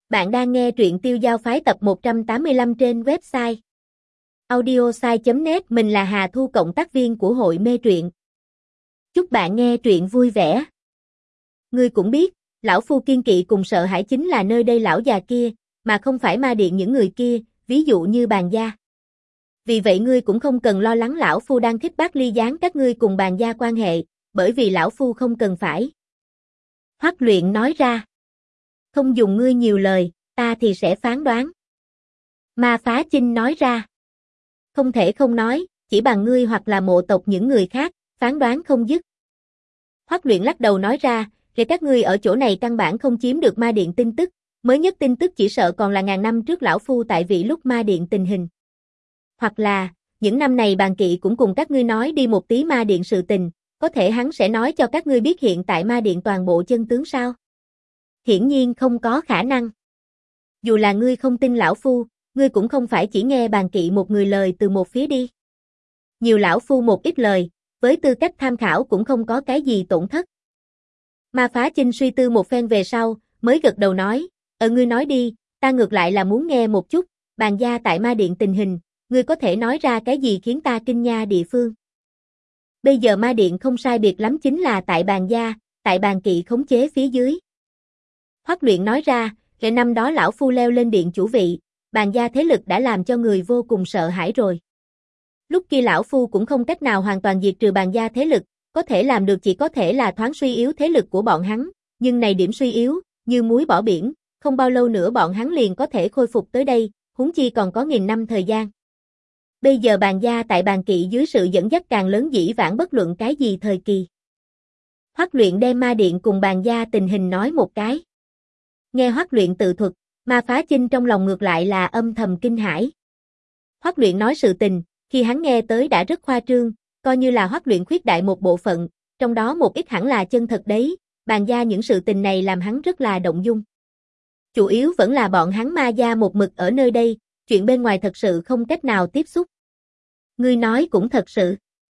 Bạn đang nghe truyện Tiêu Giao Phái tập 185 trên website audiosai.net. Mình là Hà Thu, cộng tác viên của hội mê truyện. Chúc bạn nghe truyện vui vẻ. Ngươi cũng biết, lão phu kiên kỵ cùng sợ hãi chính là nơi đây lão già kia, mà không phải ma điện những người kia, ví dụ như Bàn gia. Vì vậy ngươi cũng không cần lo lắng lão phu đang khích bác ly gián các ngươi cùng Bàn gia quan hệ, bởi vì lão phu không cần phải. Hoắc Luyện nói ra. Không dùng ngươi nhiều lời, ta thì sẽ phán đoán. Ma Phá Chinh nói ra. Không thể không nói, chỉ bằng ngươi hoặc là mộ tộc những người khác, phán đoán không dứt. Hoắc Luyện lắc đầu nói ra, để các ngươi ở chỗ này căn bản không chiếm được ma điện tin tức, mới nhất tin tức chỉ sợ còn là ngàn năm trước lão phu tại vị lúc ma điện tình hình. Hoặc là, những năm này Bàn Kỵ cũng cùng các ngươi nói đi một tí ma điện sự tình, có thể hắn sẽ nói cho các ngươi biết hiện tại ma điện toàn bộ chân tướng sao? Hiển nhiên không có khả năng. Dù là ngươi không tin lão phu, ngươi cũng không phải chỉ nghe Bàn Kỵ một người lời từ một phía đi. Nhiều lão phu một ít lời, với tư cách tham khảo cũng không có cái gì tổn thất. Ma Phá Chinh suy tư một phen về sau, mới gật đầu nói, ngươi nói đi, ta ngược lại là muốn nghe một chút, Bàn gia tại ma điện tình hình, ngươi có thể nói ra cái gì khiến ta kinh nha địa phương. Bây giờ ma điện không sai biệt lắm chính là tại Bàn gia, tại Bàn Kỵ khống chế phía dưới. Hoắc Luyện nói ra, kể năm đó lão phu leo lên điện chủ vị, Bàn gia thế lực đã làm cho người vô cùng sợ hãi rồi. Lúc kia lão phu cũng không cách nào hoàn toàn diệt trừ Bàn gia thế lực, có thể làm được chỉ có thể là thoáng suy yếu thế lực của bọn hắn, nhưng này điểm suy yếu, như muối bỏ biển, không bao lâu nữa bọn hắn liền có thể khôi phục tới đây, huống chi còn có 1000 năm thời gian. Bây giờ Bàn gia tại Bàn Kỵ dưới sự dẫn dắt càng lớn dĩ vãng bất luận cái gì thời kỳ. Hoắc Luyện đem ma điện cùng Bàn gia tình hình nói một cái. Nghe Hoắc Luyện tự thuật, Ma Phá Chinh trong lòng ngược lại là âm thầm kinh hãi. Hoắc Luyện nói sự tình, khi hắn nghe tới đã rất khoa trương, coi như là Hoắc Luyện khuyết đại một bộ phận, trong đó một ít hẳn là chân thật đấy, Bàn gia những sự tình này làm hắn rất là động dung. Chủ yếu vẫn là bọn hắn Ma gia một mực ở nơi đây, chuyện bên ngoài thật sự không cách nào tiếp xúc. Ngươi nói cũng thật sự.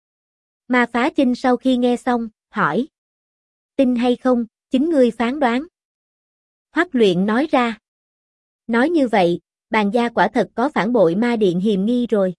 Ma Phá Chinh sau khi nghe xong, hỏi. Tin hay không, chính ngươi phán đoán. Hoắc Luyện nói ra. Nói như vậy, Bàn gia quả thật có phản bội ma điện hiềm nghi rồi.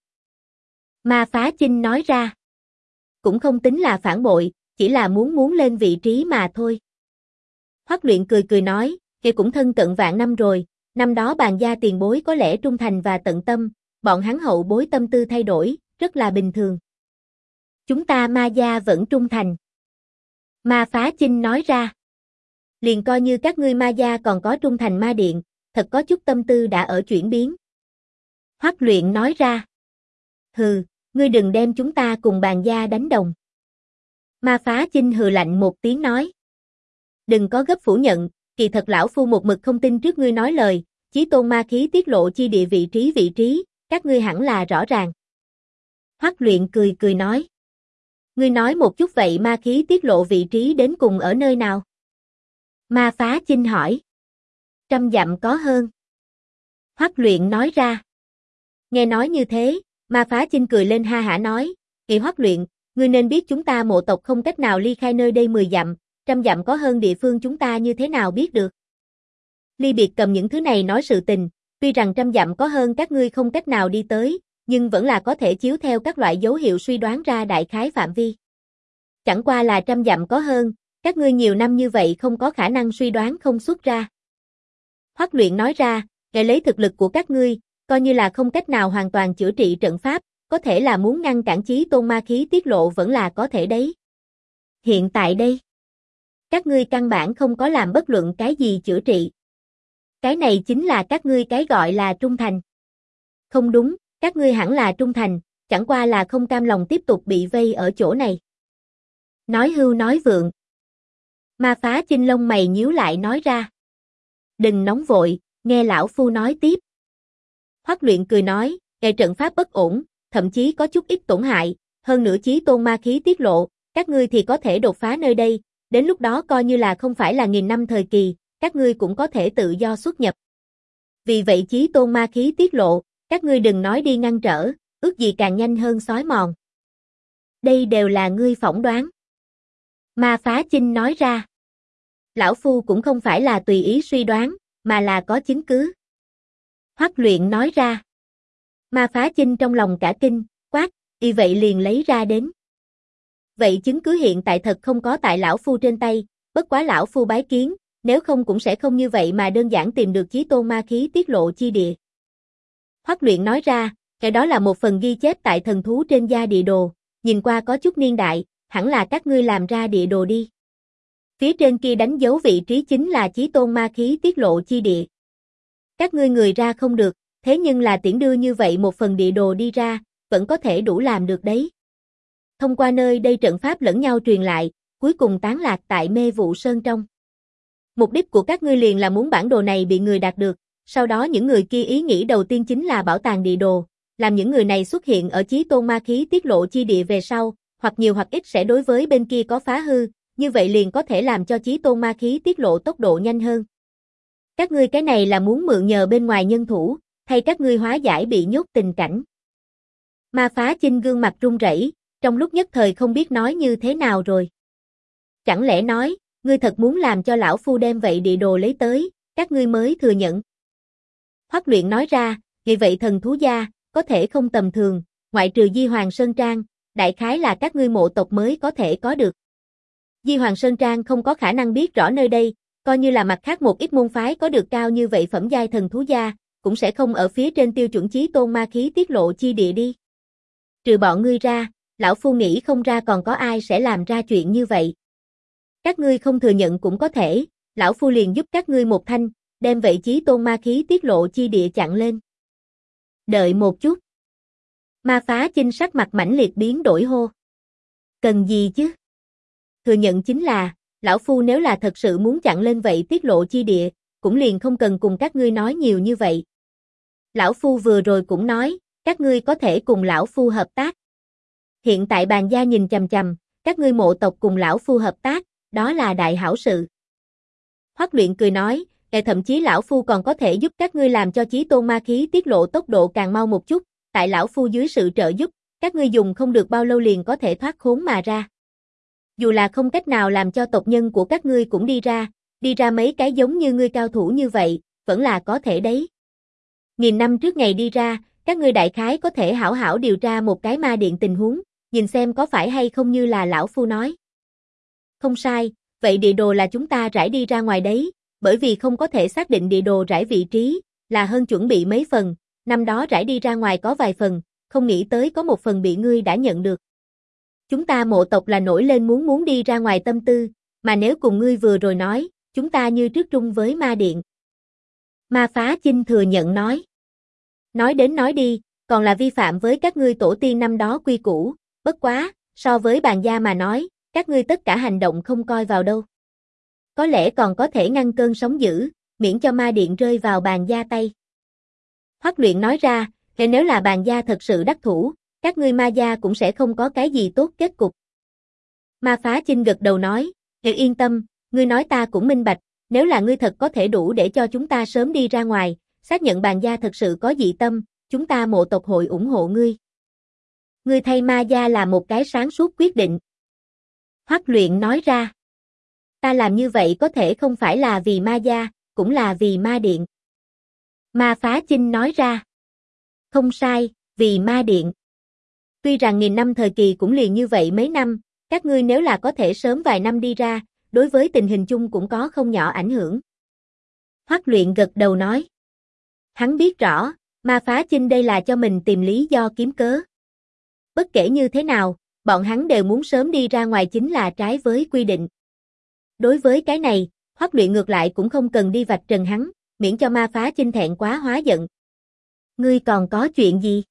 Ma Phá Chinh nói ra. Cũng không tính là phản bội, chỉ là muốn lên vị trí mà thôi. Hoắc Luyện cười cười nói, kia cũng thân cận vạn năm rồi, năm đó Bàn gia tiền bối có lẽ trung thành và tận tâm, bọn hắn hậu bối tâm tư thay đổi, rất là bình thường. Chúng ta Ma gia vẫn trung thành. Ma Phá Chinh nói ra. Liền coi như các ngươi Ma gia còn có trung thành ma điện, thật có chút tâm tư đã ở chuyển biến. Hoắc Luyện nói ra. Hừ, ngươi đừng đem chúng ta cùng Bàn gia đánh đồng. Ma Phá Chinh hừ lạnh một tiếng nói. Đừng có gấp phủ nhận, kỳ thật lão phu một mực không tin trước ngươi nói lời, chí tôn ma khí tiết lộ chi địa vị trí, các ngươi hẳn là rõ ràng. Hoắc Luyện cười cười nói. Ngươi nói một chút vậy ma khí tiết lộ vị trí đến cùng ở nơi nào? Ma Phá Chinh hỏi. 100 dặm có hơn. Hoắc Luyện nói ra. Nghe nói như thế, Ma Phá Chinh cười lên ha hả nói, Kỳ Hoắc Luyện, ngươi nên biết chúng ta mộ tộc không cách nào ly khai nơi đây 10 dặm, 100 dặm có hơn địa phương chúng ta như thế nào biết được. Ly Biệt cầm những thứ này nói sự tình, tuy rằng 100 dặm có hơn các ngươi không cách nào đi tới, nhưng vẫn là có thể chiếu theo các loại dấu hiệu suy đoán ra đại khái phạm vi. Chẳng qua là 100 dặm có hơn, các ngươi nhiều năm như vậy không có khả năng suy đoán không xuất ra. Hoắc Luyện nói ra, nghe lấy thực lực của các ngươi, coi như là không cách nào hoàn toàn chữa trị trận pháp, có thể là muốn ngăn cản chí tôn ma khí tiết lộ vẫn là có thể đấy. Hiện tại đây, các ngươi căn bản không có làm bất luận cái gì chữa trị. Cái này chính là các ngươi cái gọi là trung thành. Không đúng, các ngươi hẳn là trung thành, chẳng qua là không cam lòng tiếp tục bị vây ở chỗ này. Nói hưu nói vượng. Ma Phá Chinh lông mày nhíu lại nói ra. Đừng nóng vội, nghe lão phu nói tiếp. Hoắc Luyện cười nói, nghe trận pháp bất ổn, thậm chí có chút ít tổn hại, hơn nữa chí tôn ma khí tiết lộ, các ngươi thì có thể đột phá nơi đây, đến lúc đó coi như là không phải là 1000 năm thời kỳ, các ngươi cũng có thể tự do xuất nhập. Vì vậy chí tôn ma khí tiết lộ, các ngươi đừng nói đi ngăn trở, ước gì càng nhanh hơn xói mòn. Đây đều là ngươi phỏng đoán. Ma Phá Chinh nói ra. Lão phu cũng không phải là tùy ý suy đoán, mà là có chứng cứ. Hoắc Luyện nói ra. Ma Phá Chinh trong lòng cả kinh, quát, y vậy liền lấy ra đến. Vậy chứng cứ hiện tại thật không có tại lão phu trên tay, bất quá lão phu bái kiến, nếu không cũng sẽ không như vậy mà đơn giản tìm được chí tôn ma khí tiết lộ chi địa. Hoắc Luyện nói ra, cái đó là một phần ghi chép tại thần thú trên da địa đồ, nhìn qua có chút niên đại, hẳn là các ngươi làm ra địa đồ đi. Phía trên kia đánh dấu vị trí chính là chí tôn ma khí tiết lộ chi địa. Các ngươi người ra không được, thế nhưng là tiễn đưa như vậy một phần địa đồ đi ra, vẫn có thể đủ làm được đấy. Thông qua nơi đây trận pháp lẫn nhau truyền lại, cuối cùng tán lạc tại mê vụ sơn trong. Mục đích của các ngươi liền là muốn bản đồ này bị người đạt được, sau đó những người kia ý nghĩ đầu tiên chính là bảo tàng địa đồ, làm những người này xuất hiện ở chí tôn ma khí tiết lộ chi địa về sau, hoặc nhiều hoặc ít sẽ đối với bên kia có phá hư, như vậy liền có thể làm cho chí tôn ma khí tiết lộ tốc độ nhanh hơn. Các ngươi cái này là muốn mượn nhờ bên ngoài nhân thủ, thay các ngươi hóa giải bị nhốt tình cảnh. Ma Phá Chinh gương mặt run rẩy, trong lúc nhất thời không biết nói như thế nào rồi. Chẳng lẽ nói, ngươi thật muốn làm cho lão phu đem vậy địa đồ lấy tới, các ngươi mới thừa nhận. Hoắc Luyện nói ra, vì vậy thần thú gia, có thể không tầm thường, ngoại trừ Di Hoàng Sơn Trang, đại khái là các ngươi mộ tộc mới có thể có được. Di Hoàng Sơn Trang không có khả năng biết rõ nơi đây, coi như là mặt khác một ít môn phái có được cao như vậy phẩm giai thần thú gia, cũng sẽ không ở phía trên tiêu chuẩn chí tôn ma khí tiết lộ chi địa đi. Trừ bọn ngươi ra, lão phu nghĩ không ra còn có ai sẽ làm ra chuyện như vậy. Các ngươi không thừa nhận cũng có thể, lão phu liền giúp các ngươi một thanh, đem vậy chí tôn ma khí tiết lộ chi địa chặn lên. Đợi một chút. Ma Phá Chinh sắc mặt mãnh liệt biến đổi hô. Cần gì chứ? Thừa nhận chính là, lão phu nếu là thật sự muốn chặn lên vậy tiết lộ chi địa, cũng liền không cần cùng các ngươi nói nhiều như vậy. Lão phu vừa rồi cũng nói, các ngươi có thể cùng lão phu hợp tác. Hiện tại bàn gia nhìn chằm chằm, các ngươi mộ tộc cùng lão phu hợp tác, đó là đại hảo sự. Hoắc Luyện cười nói, thậm chí lão phu còn có thể giúp các ngươi làm cho chí tôn ma khí tiết lộ tốc độ càng mau một chút, tại lão phu dưới sự trợ giúp, các ngươi dùng không được bao lâu liền có thể thoát khốn mà ra. Dù là không cách nào làm cho tộc nhân của các ngươi cũng đi ra mấy cái giống như ngươi cao thủ như vậy, vẫn là có thể đấy. 1000 năm trước ngày đi ra, các ngươi đại khái có thể hảo hảo điều tra một cái ma điện tình huống, nhìn xem có phải hay không như là lão phu nói. Không sai, vậy địa đồ là chúng ta rải đi ra ngoài đấy, bởi vì không có thể xác định địa đồ rải vị trí, là hơn chuẩn bị mấy phần, năm đó rải đi ra ngoài có vài phần, không nghĩ tới có một phần bị ngươi đã nhận được. Chúng ta mộ tộc là nổi lên muốn đi ra ngoài tâm tư, mà nếu cùng ngươi vừa rồi nói, chúng ta như trước trung với ma điện. Ma Phá Chinh thừa nhận nói. Nói đến nói đi, còn là vi phạm với các ngươi tổ tiên năm đó quy củ, bất quá, so với bàn gia mà nói, các ngươi tất cả hành động không coi vào đâu. Có lẽ còn có thể ngăn cơn sóng dữ, miễn cho ma điện rơi vào bàn gia tay. Hoắc Luyện nói ra, nếu là bàn gia thật sự đắc thủ, các ngươi ma gia cũng sẽ không có cái gì tốt kết cục. Ma Phá Chinh gật đầu nói, yên tâm, ngươi nói ta cũng minh bạch, nếu là ngươi thật có thể đủ để cho chúng ta sớm đi ra ngoài, xác nhận bàn gia thật sự có dị tâm, chúng ta mộ tộc hội ủng hộ ngươi. Ngươi thay ma gia là một cái sáng suốt quyết định. Hoắc Luyện nói ra, ta làm như vậy có thể không phải là vì ma gia, cũng là vì ma điện. Ma Phá Chinh nói ra, không sai, vì ma điện. Tuy rằng 1000 năm thời kỳ cũng liền như vậy mấy năm, các ngươi nếu là có thể sớm vài năm đi ra, đối với tình hình chung cũng có không nhỏ ảnh hưởng. Hoắc Luyện gật đầu nói. Hắn biết rõ, Ma Phá Chinh đây là cho mình tìm lý do kiếm cớ. Bất kể như thế nào, bọn hắn đều muốn sớm đi ra ngoài chính là trái với quy định. Đối với cái này, Hoắc Luyện ngược lại cũng không cần đi vạch trần hắn, miễn cho Ma Phá Chinh thẹn quá hóa giận. Ngươi còn có chuyện gì?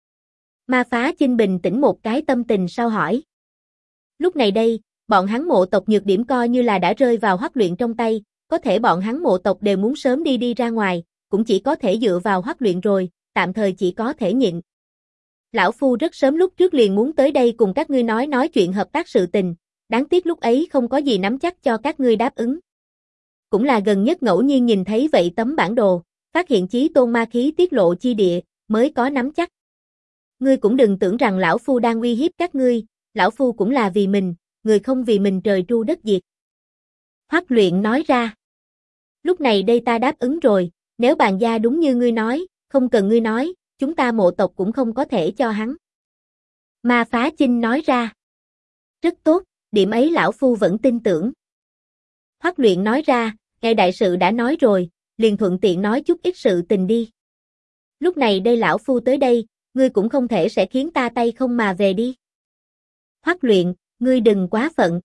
Ma Phá Chinh bình tĩnh một cái tâm tình sau hỏi. Lúc này đây, bọn hắn mộ tộc nhược điểm coi như là đã rơi vào Hoắc Luyện trong tay, có thể bọn hắn mộ tộc đều muốn sớm đi ra ngoài, cũng chỉ có thể dựa vào Hoắc Luyện rồi, tạm thời chỉ có thể nhịn. Lão Phu rất sớm lúc trước liền muốn tới đây cùng các ngươi nói chuyện hợp tác sự tình, đáng tiếc lúc ấy không có gì nắm chắc cho các ngươi đáp ứng. Cũng là gần nhất ngẫu nhiên nhìn thấy vậy tấm bản đồ, phát hiện chí tôn ma khí tiết lộ chi địa, mới có nắm chắc. Ngươi cũng đừng tưởng rằng Lão Phu đang uy hiếp các ngươi, Lão Phu cũng là vì mình, người không vì mình trời tru đất diệt. Hoắc Luyện nói ra. Lúc này đây ta đáp ứng rồi, nếu bàn gia đúng như ngươi nói, không cần ngươi nói, chúng ta mộ tộc cũng không có thể cho hắn. Ma Phá Chinh nói ra. Rất tốt, điểm ấy lão phu vẫn tin tưởng. Hoắc Luyện nói ra, nghe đại sự đã nói rồi, liền thuận tiện nói chút ít sự tình đi. Lúc này đây lão phu tới đây, ngươi cũng không thể sẽ khiến ta tay không mà về đi. Hoắc Luyện, ngươi đừng quá phận.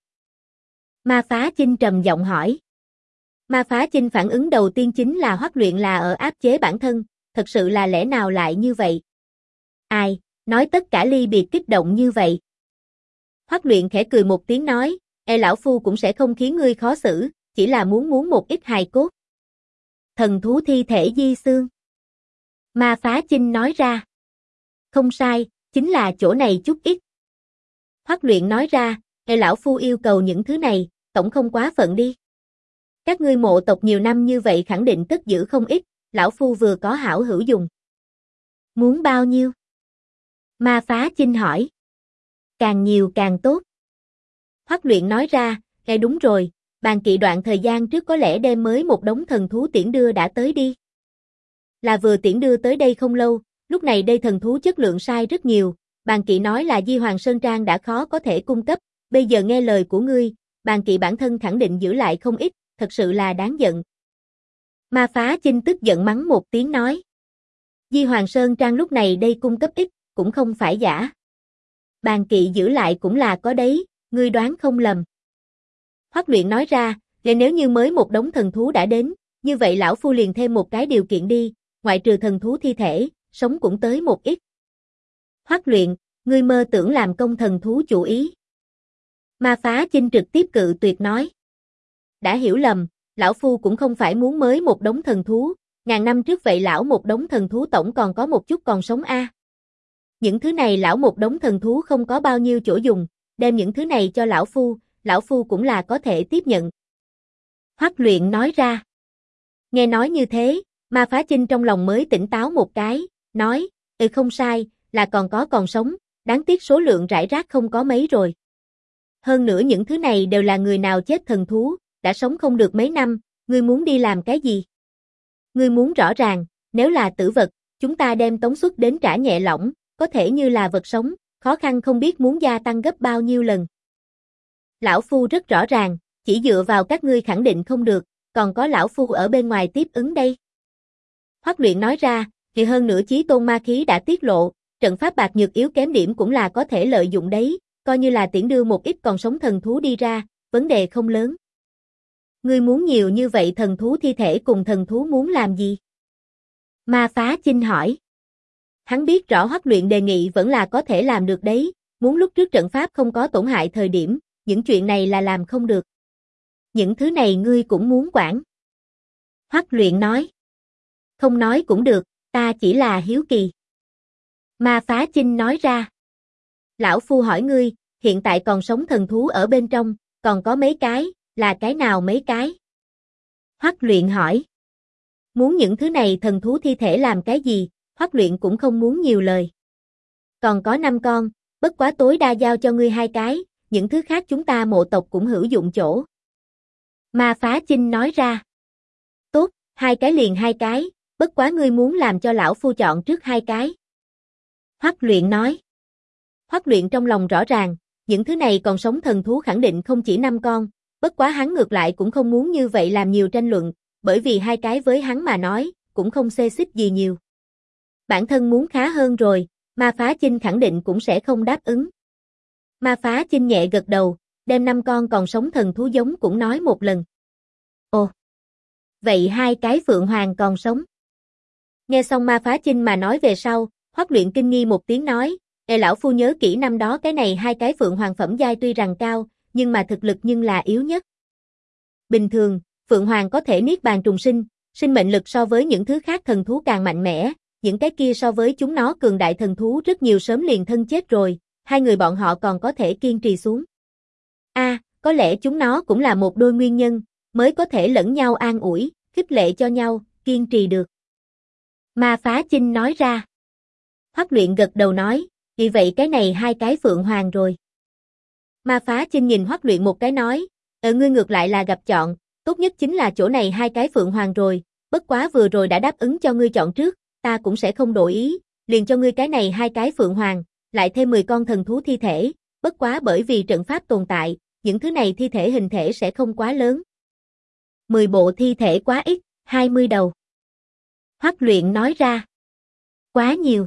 Ma Phá Chinh trầm giọng hỏi. Ma Phá Chinh phản ứng đầu tiên chính là Hoắc Luyện là ở áp chế bản thân, thật sự là lẽ nào lại như vậy? Ai, nói tất cả ly biệt kích động như vậy. Hoắc Luyện khẽ cười một tiếng nói, lão phu cũng sẽ không khiến ngươi khó xử, chỉ là muốn một ít hài cốt. Thần thú thi thể di xương. Ma Phá Chinh nói ra. Không sai, chính là chỗ này chút ít. Hoắc Luyện nói ra, lão phu yêu cầu những thứ này, tổng không quá phận đi. Các ngươi mộ tộc nhiều năm như vậy khẳng định tất giữ không ít, lão phu vừa có hảo hữu dùng. Muốn bao nhiêu? Ma Phá Chinh hỏi. Càng nhiều càng tốt. Hoắc Luyện nói ra, đúng rồi, Bàn Kỵ đoạn thời gian trước có lẽ đem mới một đống thần thú tiễn đưa đã tới đi. Là vừa tiễn đưa tới đây không lâu, lúc này đây thần thú chất lượng sai rất nhiều, Bàn Kỵ nói là Di Hoàng Sơn Trang đã khó có thể cung cấp, bây giờ nghe lời của ngươi, Bàn Kỵ bản thân khẳng định giữ lại không ít, thật sự là đáng giận. Ma Phá Chinh tức giận mắng một tiếng nói. Di Hoàng Sơn Trang lúc này đây cung cấp ít, cũng không phải giả. Bàn Kỵ giữ lại cũng là có đấy, ngươi đoán không lầm. Hoắc Luyện nói ra, nếu như mới một đống thần thú đã đến, như vậy lão phu liền thêm một cái điều kiện đi, ngoại trừ thần thú thi thể, sống cũng tới một ít. Hoắc Luyện, ngươi mơ tưởng làm công thần thú chủ ý. Ma Phá Chinh trực tiếp cự tuyệt nói. Đã hiểu lầm, lão phu cũng không phải muốn mới một đống thần thú, ngàn năm trước vậy lão một đống thần thú tổng còn có một chút còn sống a. Những thứ này lão một đống thần thú không có bao nhiêu chỗ dùng, đem những thứ này cho lão phu cũng là có thể tiếp nhận. Hoắc Luyện nói ra. Nghe nói như thế, Ma Phá Chinh trong lòng mới tỉnh táo một cái, nói, không sai, là còn sống, đáng tiếc số lượng rải rác không có mấy rồi. Hơn nữa những thứ này đều là người nào chết thần thú, đã sống không được mấy năm, ngươi muốn đi làm cái gì? Ngươi muốn rõ ràng, nếu là tử vật, chúng ta đem tống suất đến trả nhẹ lỏng, có thể như là vật sống, khó khăn không biết muốn gia tăng gấp bao nhiêu lần. Lão phu rất rõ ràng, chỉ dựa vào các ngươi khẳng định không được, còn có lão phu ở bên ngoài tiếp ứng đây. Hoắc Luyện nói ra, thì hơn nữa chí tôn ma khí đã tiết lộ, trận pháp bạc nhược yếu kém điểm cũng là có thể lợi dụng đấy, coi như là tiễn đưa một ít còn sống thần thú đi ra, vấn đề không lớn. Ngươi muốn nhiều như vậy thần thú thi thể cùng thần thú muốn làm gì? Ma Phá Chinh hỏi. Hắn biết rõ Hoắc Luyện đề nghị vẫn là có thể làm được đấy, muốn lúc trước trận pháp không có tổn hại thời điểm, những chuyện này là làm không được. Những thứ này ngươi cũng muốn quản. Hoắc Luyện nói. Không nói cũng được, ta chỉ là hiếu kỳ. Ma Phá Chinh nói ra. Lão phu hỏi ngươi, hiện tại còn sống thần thú ở bên trong, còn có mấy cái, là cái nào mấy cái? Hoắc Luyện hỏi. Muốn những thứ này thần thú thi thể làm cái gì, Hoắc Luyện cũng không muốn nhiều lời. Còn có 5 con, bất quá tối đa giao cho ngươi 2 cái, những thứ khác chúng ta mộ tộc cũng hữu dụng chỗ. Ma Phá Chinh nói ra. Tốt, 2 cái liền 2 cái, bất quá ngươi muốn làm cho lão phu chọn trước 2 cái. Hoắc Luyện nói. Hoắc Luyện trong lòng rõ ràng, những thứ này còn sống thần thú khẳng định không chỉ 5 con, bất quá hắn ngược lại cũng không muốn như vậy làm nhiều tranh luận, bởi vì 2 cái với hắn mà nói, cũng không xê xích gì nhiều. Bản thân muốn khá hơn rồi, Ma Phá Chinh khẳng định cũng sẽ không đáp ứng. Ma Phá Chinh nhẹ gật đầu, đem 5 con còn sống thần thú giống cũng nói một lần. Ồ! Vậy 2 cái Phượng Hoàng còn sống? Nghe xong Ma Phá Chinh mà nói về sau, Hoắc Luyện kinh nghi một tiếng nói, lão phu nhớ kỹ năm đó cái này 2 cái Phượng Hoàng phẩm giai tuy rằng cao, nhưng mà thực lực nhưng là yếu nhất. Bình thường, Phượng Hoàng có thể niết bàn trùng sinh, sinh mệnh lực so với những thứ khác thần thú càng mạnh mẽ, những cái kia so với chúng nó cường đại thần thú rất nhiều sớm liền thân chết rồi, 2 người bọn họ còn có thể kiên trì xuống. Có lẽ chúng nó cũng là một đôi nguyên nhân, mới có thể lẫn nhau an ủi, khích lệ cho nhau, kiên trì được. Ma Phá Chinh nói ra. Hoắc Luyện gật đầu nói, vì vậy cái này 2 cái Phượng Hoàng rồi. Ma Phá Chinh nhìn Hoắc Luyện một cái nói, ngươi ngược lại là gặp chọn, Tốt nhất chính là chỗ này hai cái Phượng Hoàng rồi, bất quá vừa rồi đã đáp ứng cho ngươi chọn trước, ta cũng sẽ không đổi ý, liền cho ngươi cái này hai cái Phượng Hoàng, lại thêm 10 con thần thú thi thể, bất quá bởi vì trận pháp tồn tại, những thứ này thi thể hình thể sẽ không quá lớn. 10 bộ thi thể quá ít, 20 đầu. Hoắc Luyện nói ra. Quá nhiều.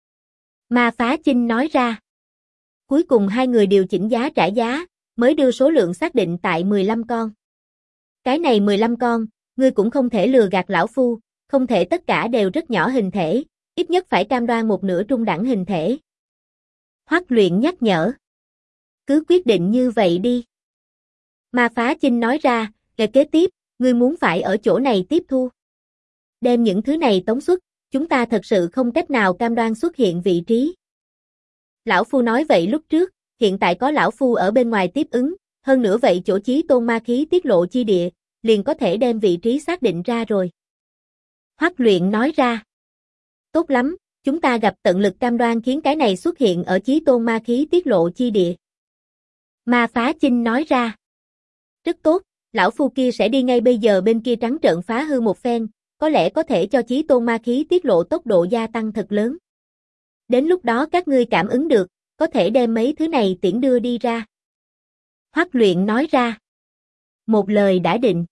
Ma Phá Chinh nói ra. Cuối cùng hai người điều chỉnh giá trả giá, mới đưa số lượng xác định tại 15 con. Cái này 15 con, ngươi cũng không thể lừa gạt lão phu, không thể tất cả đều rất nhỏ hình thể, ít nhất phải cam đoan một nửa trung đẳng hình thể. Hoắc Luyện nhắc nhở. Cứ quyết định như vậy đi. Ma Phá Chinh nói ra, kế tiếp, ngươi muốn phải ở chỗ này tiếp thu. Đem những thứ này tống xuất, chúng ta thật sự không cách nào cam đoan xuất hiện vị trí. Lão phu nói vậy lúc trước, hiện tại có lão phu ở bên ngoài tiếp ứng, hơn nữa vậy chỗ chí tôn ma khí tiết lộ chi địa, liền có thể đem vị trí xác định ra rồi. Hoắc Luyện nói ra. Tốt lắm, chúng ta gặp tận lực cam đoan khiến cái này xuất hiện ở chí tôn ma khí tiết lộ chi địa. Ma Phá Chinh nói ra. Rất tốt, lão phu kia sẽ đi ngay bây giờ bên kia trắng trợn phá hư một phen, có lẽ có thể cho chí tôn ma khí tiết lộ tốc độ gia tăng thật lớn. Đến lúc đó các ngươi cảm ứng được, có thể đem mấy thứ này tiễn đưa đi ra. Hoắc Luyện nói ra. Một lời đã định.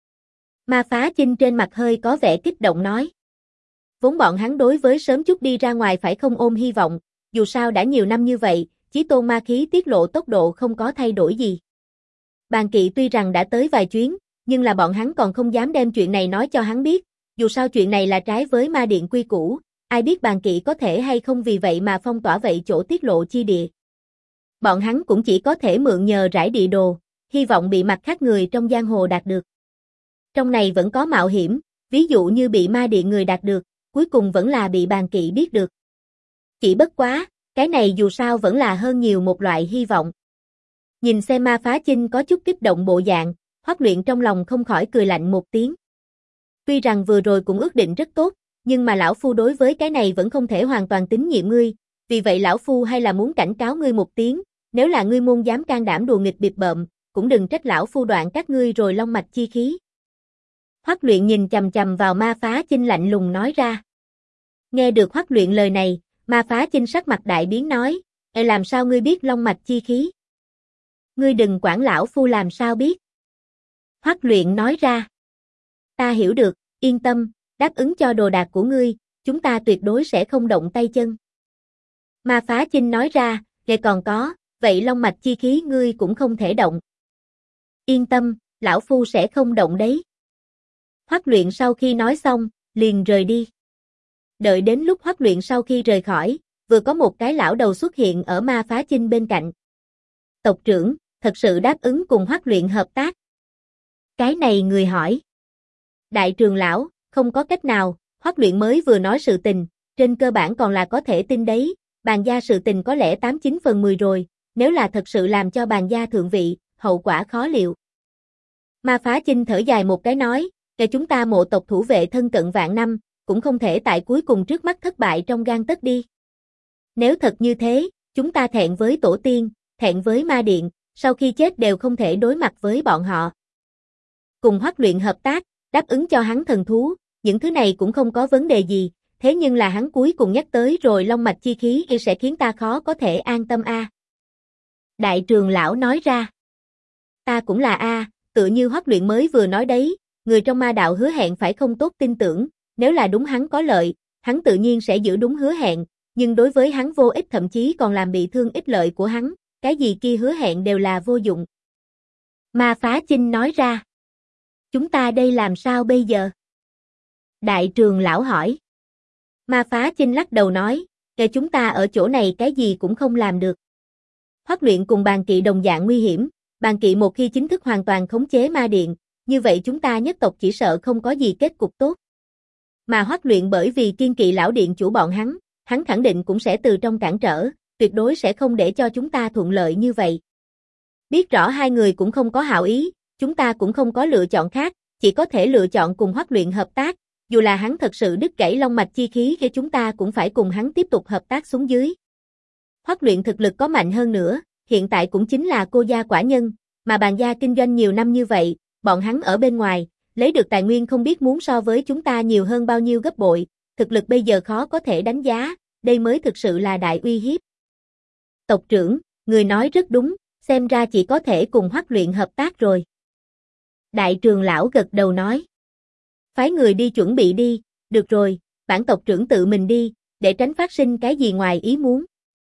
Ma Phá Chinh trên mặt hơi có vẻ kích động nói. Vốn bọn hắn đối với sớm chút đi ra ngoài phải không ôm hy vọng, dù sao đã nhiều năm như vậy, chí tôn ma khí tiết lộ tốc độ không có thay đổi gì. Bàn Kỵ tuy rằng đã tới vài chuyến, nhưng là bọn hắn còn không dám đem chuyện này nói cho hắn biết, dù sao chuyện này là trái với ma điện quy củ, ai biết Bàn Kỵ có thể hay không vì vậy mà phong tỏa vậy chỗ tiết lộ chi địa. Bọn hắn cũng chỉ có thể mượn nhờ rải địa đồ, hy vọng bị mặt khác người trong giang hồ đạt được. Trong này vẫn có mạo hiểm, ví dụ như bị ma điện người đạt được, cuối cùng vẫn là bị Bàn Kỵ biết được. Chỉ bất quá, cái này dù sao vẫn là hơn nhiều một loại hy vọng. Nhìn xem Ma Phá Chinh có chút kích động bộ dạng, Hoắc Luyện trong lòng không khỏi cười lạnh một tiếng. Tuy rằng vừa rồi cũng ước định rất tốt, nhưng mà lão phu đối với cái này vẫn không thể hoàn toàn tín nhiệm ngươi, vì vậy lão phu hay là muốn cảnh cáo ngươi một tiếng, nếu là ngươi môn dám can đảm đùa nghịch bịp bợm, cũng đừng trách lão phu đoạn các ngươi rồi long mạch chi khí. Hoắc Luyện nhìn chằm chằm vào Ma Phá Chinh lạnh lùng nói ra. Nghe được Hoắc Luyện lời này, Ma Phá Chinh sắc mặt đại biến nói, làm sao ngươi biết long mạch chi khí? Ngươi đừng quản lão phu làm sao biết. Hoắc Luyện nói ra. Ta hiểu được, yên tâm, đáp ứng cho đồ đạc của ngươi, chúng ta tuyệt đối sẽ không động tay chân. Ma Phá Chinh nói ra, còn có, vậy long mạch chi khí ngươi cũng không thể động. Yên tâm, lão phu sẽ không động đấy. Hoắc Luyện sau khi nói xong, liền rời đi. Đợi đến lúc Hoắc Luyện sau khi rời khỏi, vừa có một cái lão đầu xuất hiện ở Ma Phá Chinh bên cạnh. Tộc trưởng, thật sự đáp ứng cùng Hoắc Luyện hợp tác. Cái này người hỏi. Đại trường lão, không có cách nào, Hoắc Luyện mới vừa nói sự tình, trên cơ bản còn là có thể tin đấy, Bàn gia sự tình có lẽ 89 phần 10 rồi, nếu là thật sự làm cho Bàn gia thượng vị, hậu quả khó liệu. Ma Phá Chinh thở dài một cái nói, chúng ta mộ tộc thủ vệ thân cận vạn năm, cũng không thể tại cuối cùng trước mắt thất bại trong gang tấc đi. Nếu thật như thế, chúng ta thẹn với tổ tiên, thẹn với ma điện, sau khi chết đều không thể đối mặt với bọn họ. Cùng Hoắc Luyện hợp tác, đáp ứng cho hắn thần thú, những thứ này cũng không có vấn đề gì, thế nhưng là hắn cuối cùng nhắc tới rồi long mạch chi khí sẽ khiến ta khó có thể an tâm a. Đại trường lão nói ra. Ta cũng là a, tựa như Hoắc Luyện mới vừa nói đấy, người trong ma đạo hứa hẹn phải không tốt tin tưởng, nếu là đúng hắn có lợi, hắn tự nhiên sẽ giữ đúng hứa hẹn, nhưng đối với hắn vô ích thậm chí còn làm bị thương ích lợi của hắn, cái gì kia hứa hẹn đều là vô dụng. Ma Phá Chinh nói ra. Chúng ta đây làm sao bây giờ? Đại trường lão hỏi. Ma Phá Chinh lắc đầu nói, chúng ta ở chỗ này cái gì cũng không làm được. Hoắc Luyện cùng Bàn Kỵ đồng dạng nguy hiểm, Bàn Kỵ một khi chính thức hoàn toàn khống chế ma điện, như vậy chúng ta nhất tộc chỉ sợ không có gì kết cục tốt. Mà Hoắc Luyện bởi vì kiên kỵ lão điện chủ bọn hắn khẳng định cũng sẽ từ trong cản trở, tuyệt đối sẽ không để cho chúng ta thuận lợi như vậy. Biết rõ hai người cũng không có hảo ý, chúng ta cũng không có lựa chọn khác, chỉ có thể lựa chọn cùng Hoắc Luyện hợp tác, dù là hắn thật sự đứt gãy long mạch chi khí thì chúng ta cũng phải cùng hắn tiếp tục hợp tác xuống dưới. Hoắc Luyện thực lực có mạnh hơn nữa, hiện tại cũng chính là cô gia quả nhân, mà Bàn gia kinh doanh nhiều năm như vậy, bọn hắn ở bên ngoài, lấy được tài nguyên không biết muốn so với chúng ta nhiều hơn bao nhiêu gấp bội, thực lực bây giờ khó có thể đánh giá, đây mới thực sự là đại uy hiếp. Tộc trưởng, người nói rất đúng, xem ra chỉ có thể cùng Hoắc Luyện hợp tác rồi. Đại trưởng lão gật đầu nói. Phái người đi chuẩn bị đi, được rồi, bản tộc trưởng tự mình đi, để tránh phát sinh cái gì ngoài ý muốn.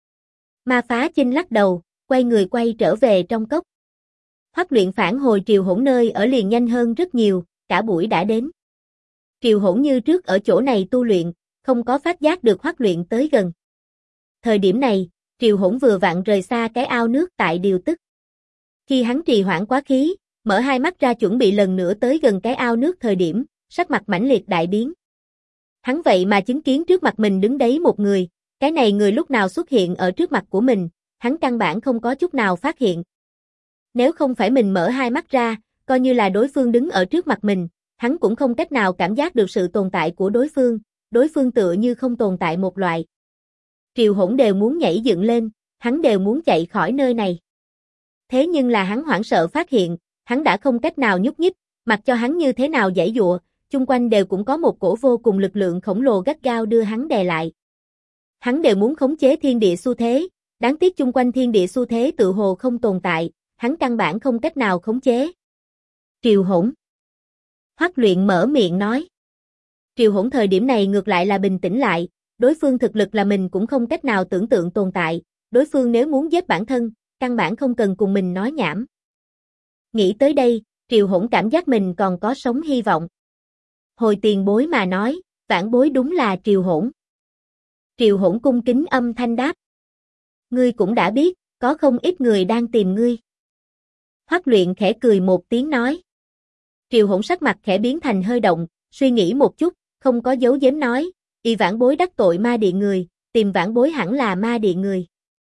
Ma Phá Chinh lắc đầu, quay người quay trở về trong cốc. Hoắc Luyện phản hồi Triều Hỗn nơi ở liền nhanh hơn rất nhiều, cả buổi đã đến. Triều Hỗn như trước ở chỗ này tu luyện, không có phát giác được Hoắc Luyện tới gần. Thời điểm này, Triều Hỗn vừa vặn rời xa cái ao nước tại Điều Tức. Khi hắn trì hoãn quá khí, mở hai mắt ra chuẩn bị lần nữa tới gần cái ao nước thời điểm, sắc mặt mãnh liệt đại biến. Hắn vậy mà chứng kiến trước mặt mình đứng đấy một người, cái này người lúc nào xuất hiện ở trước mặt của mình, hắn căn bản không có chút nào phát hiện. Nếu không phải mình mở hai mắt ra, coi như là đối phương đứng ở trước mặt mình, hắn cũng không cách nào cảm giác được sự tồn tại của đối phương tựa như không tồn tại một loại. Triều Hỗn đều muốn nhảy dựng lên, hắn đều muốn chạy khỏi nơi này. Thế nhưng là hắn hoảng sợ phát hiện, hắn đã không cách nào nhúc nhích, mặc cho hắn như thế nào giãy giụa, chung quanh đều cũng có một cổ vô cùng lực lượng khổng lồ gắt gao đưa hắn đè lại. Hắn đều muốn khống chế thiên địa xu thế, đáng tiếc chung quanh thiên địa xu thế tự hồ không tồn tại, hắn căn bản không cách nào khống chế. Triều Hỗn. Hoắc Luyện mở miệng nói. Triều Hỗn thời điểm này ngược lại là bình tĩnh lại, đối phương thực lực là mình cũng không cách nào tưởng tượng tồn tại, đối phương nếu muốn giết bản thân, căn bản không cần cùng mình nói nhảm. Nghĩ tới đây, Triều Hỗn cảm giác mình còn có sống hy vọng. Hồi tiền bối mà nói, vãn bối đúng là Triều Hỗn. Triều Hỗn cung kính âm thanh đáp. Ngươi cũng đã biết, có không ít người đang tìm ngươi. Hoắc Luyện khẽ cười một tiếng nói. Triều Hỗn sắc mặt khẽ biến thành hơi động, suy nghĩ một chút, không có giấu giếm nói, y vãn bối đắc tội ma địa người, tìm vãn bối hẳn là ma địa người.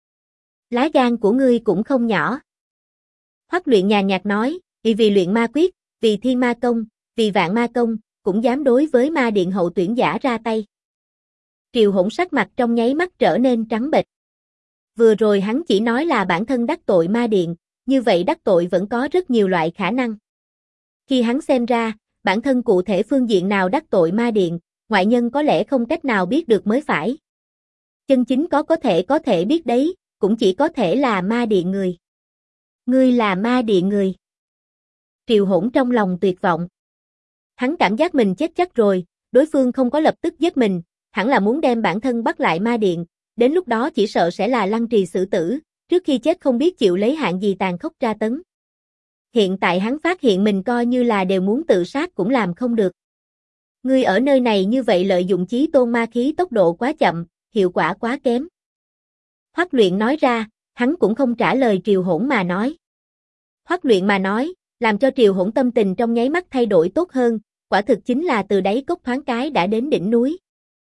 Lá gan của ngươi cũng không nhỏ. Hoắc Luyện nhàn nhạt nói, y vì luyện ma quyết, vì thiên ma công, vì vạn ma công, cũng dám đối với ma điện hậu tuyển giả ra tay. Triều Hỗn sắc mặt trong nháy mắt trở nên trắng bệch. Vừa rồi hắn chỉ nói là bản thân đắc tội ma điện, như vậy đắc tội vẫn có rất nhiều loại khả năng. Khi hắn xem ra, bản thân cụ thể phương diện nào đắc tội ma điện, ngoại nhân có lẽ không cách nào biết được mới phải. Chân chính có thể biết đấy, cũng chỉ có thể là ma điện người. Ngươi là ma điện người. Triều Hỗn trong lòng tuyệt vọng. Hắn cảm giác mình chết chắc rồi, đối phương không có lập tức giết mình, hẳn là muốn đem bản thân bắt lại ma điện, đến lúc đó chỉ sợ sẽ là lăng trì xử tử, trước khi chết không biết chịu lấy hạng gì tàn khốc tra tấn. Hiện tại hắn phát hiện mình coi như là đều muốn tự sát cũng làm không được. Ngươi ở nơi này như vậy lợi dụng chí tôn ma khí tốc độ quá chậm, hiệu quả quá kém. Hoắc Luyện nói ra, hắn cũng không trả lời Triều Hỗn mà nói. Hoắc Luyện mà nói, làm cho Triều Hỗn tâm tình trong nháy mắt thay đổi tốt hơn, quả thực chính là từ đáy cốc thoáng cái đã đến đỉnh núi.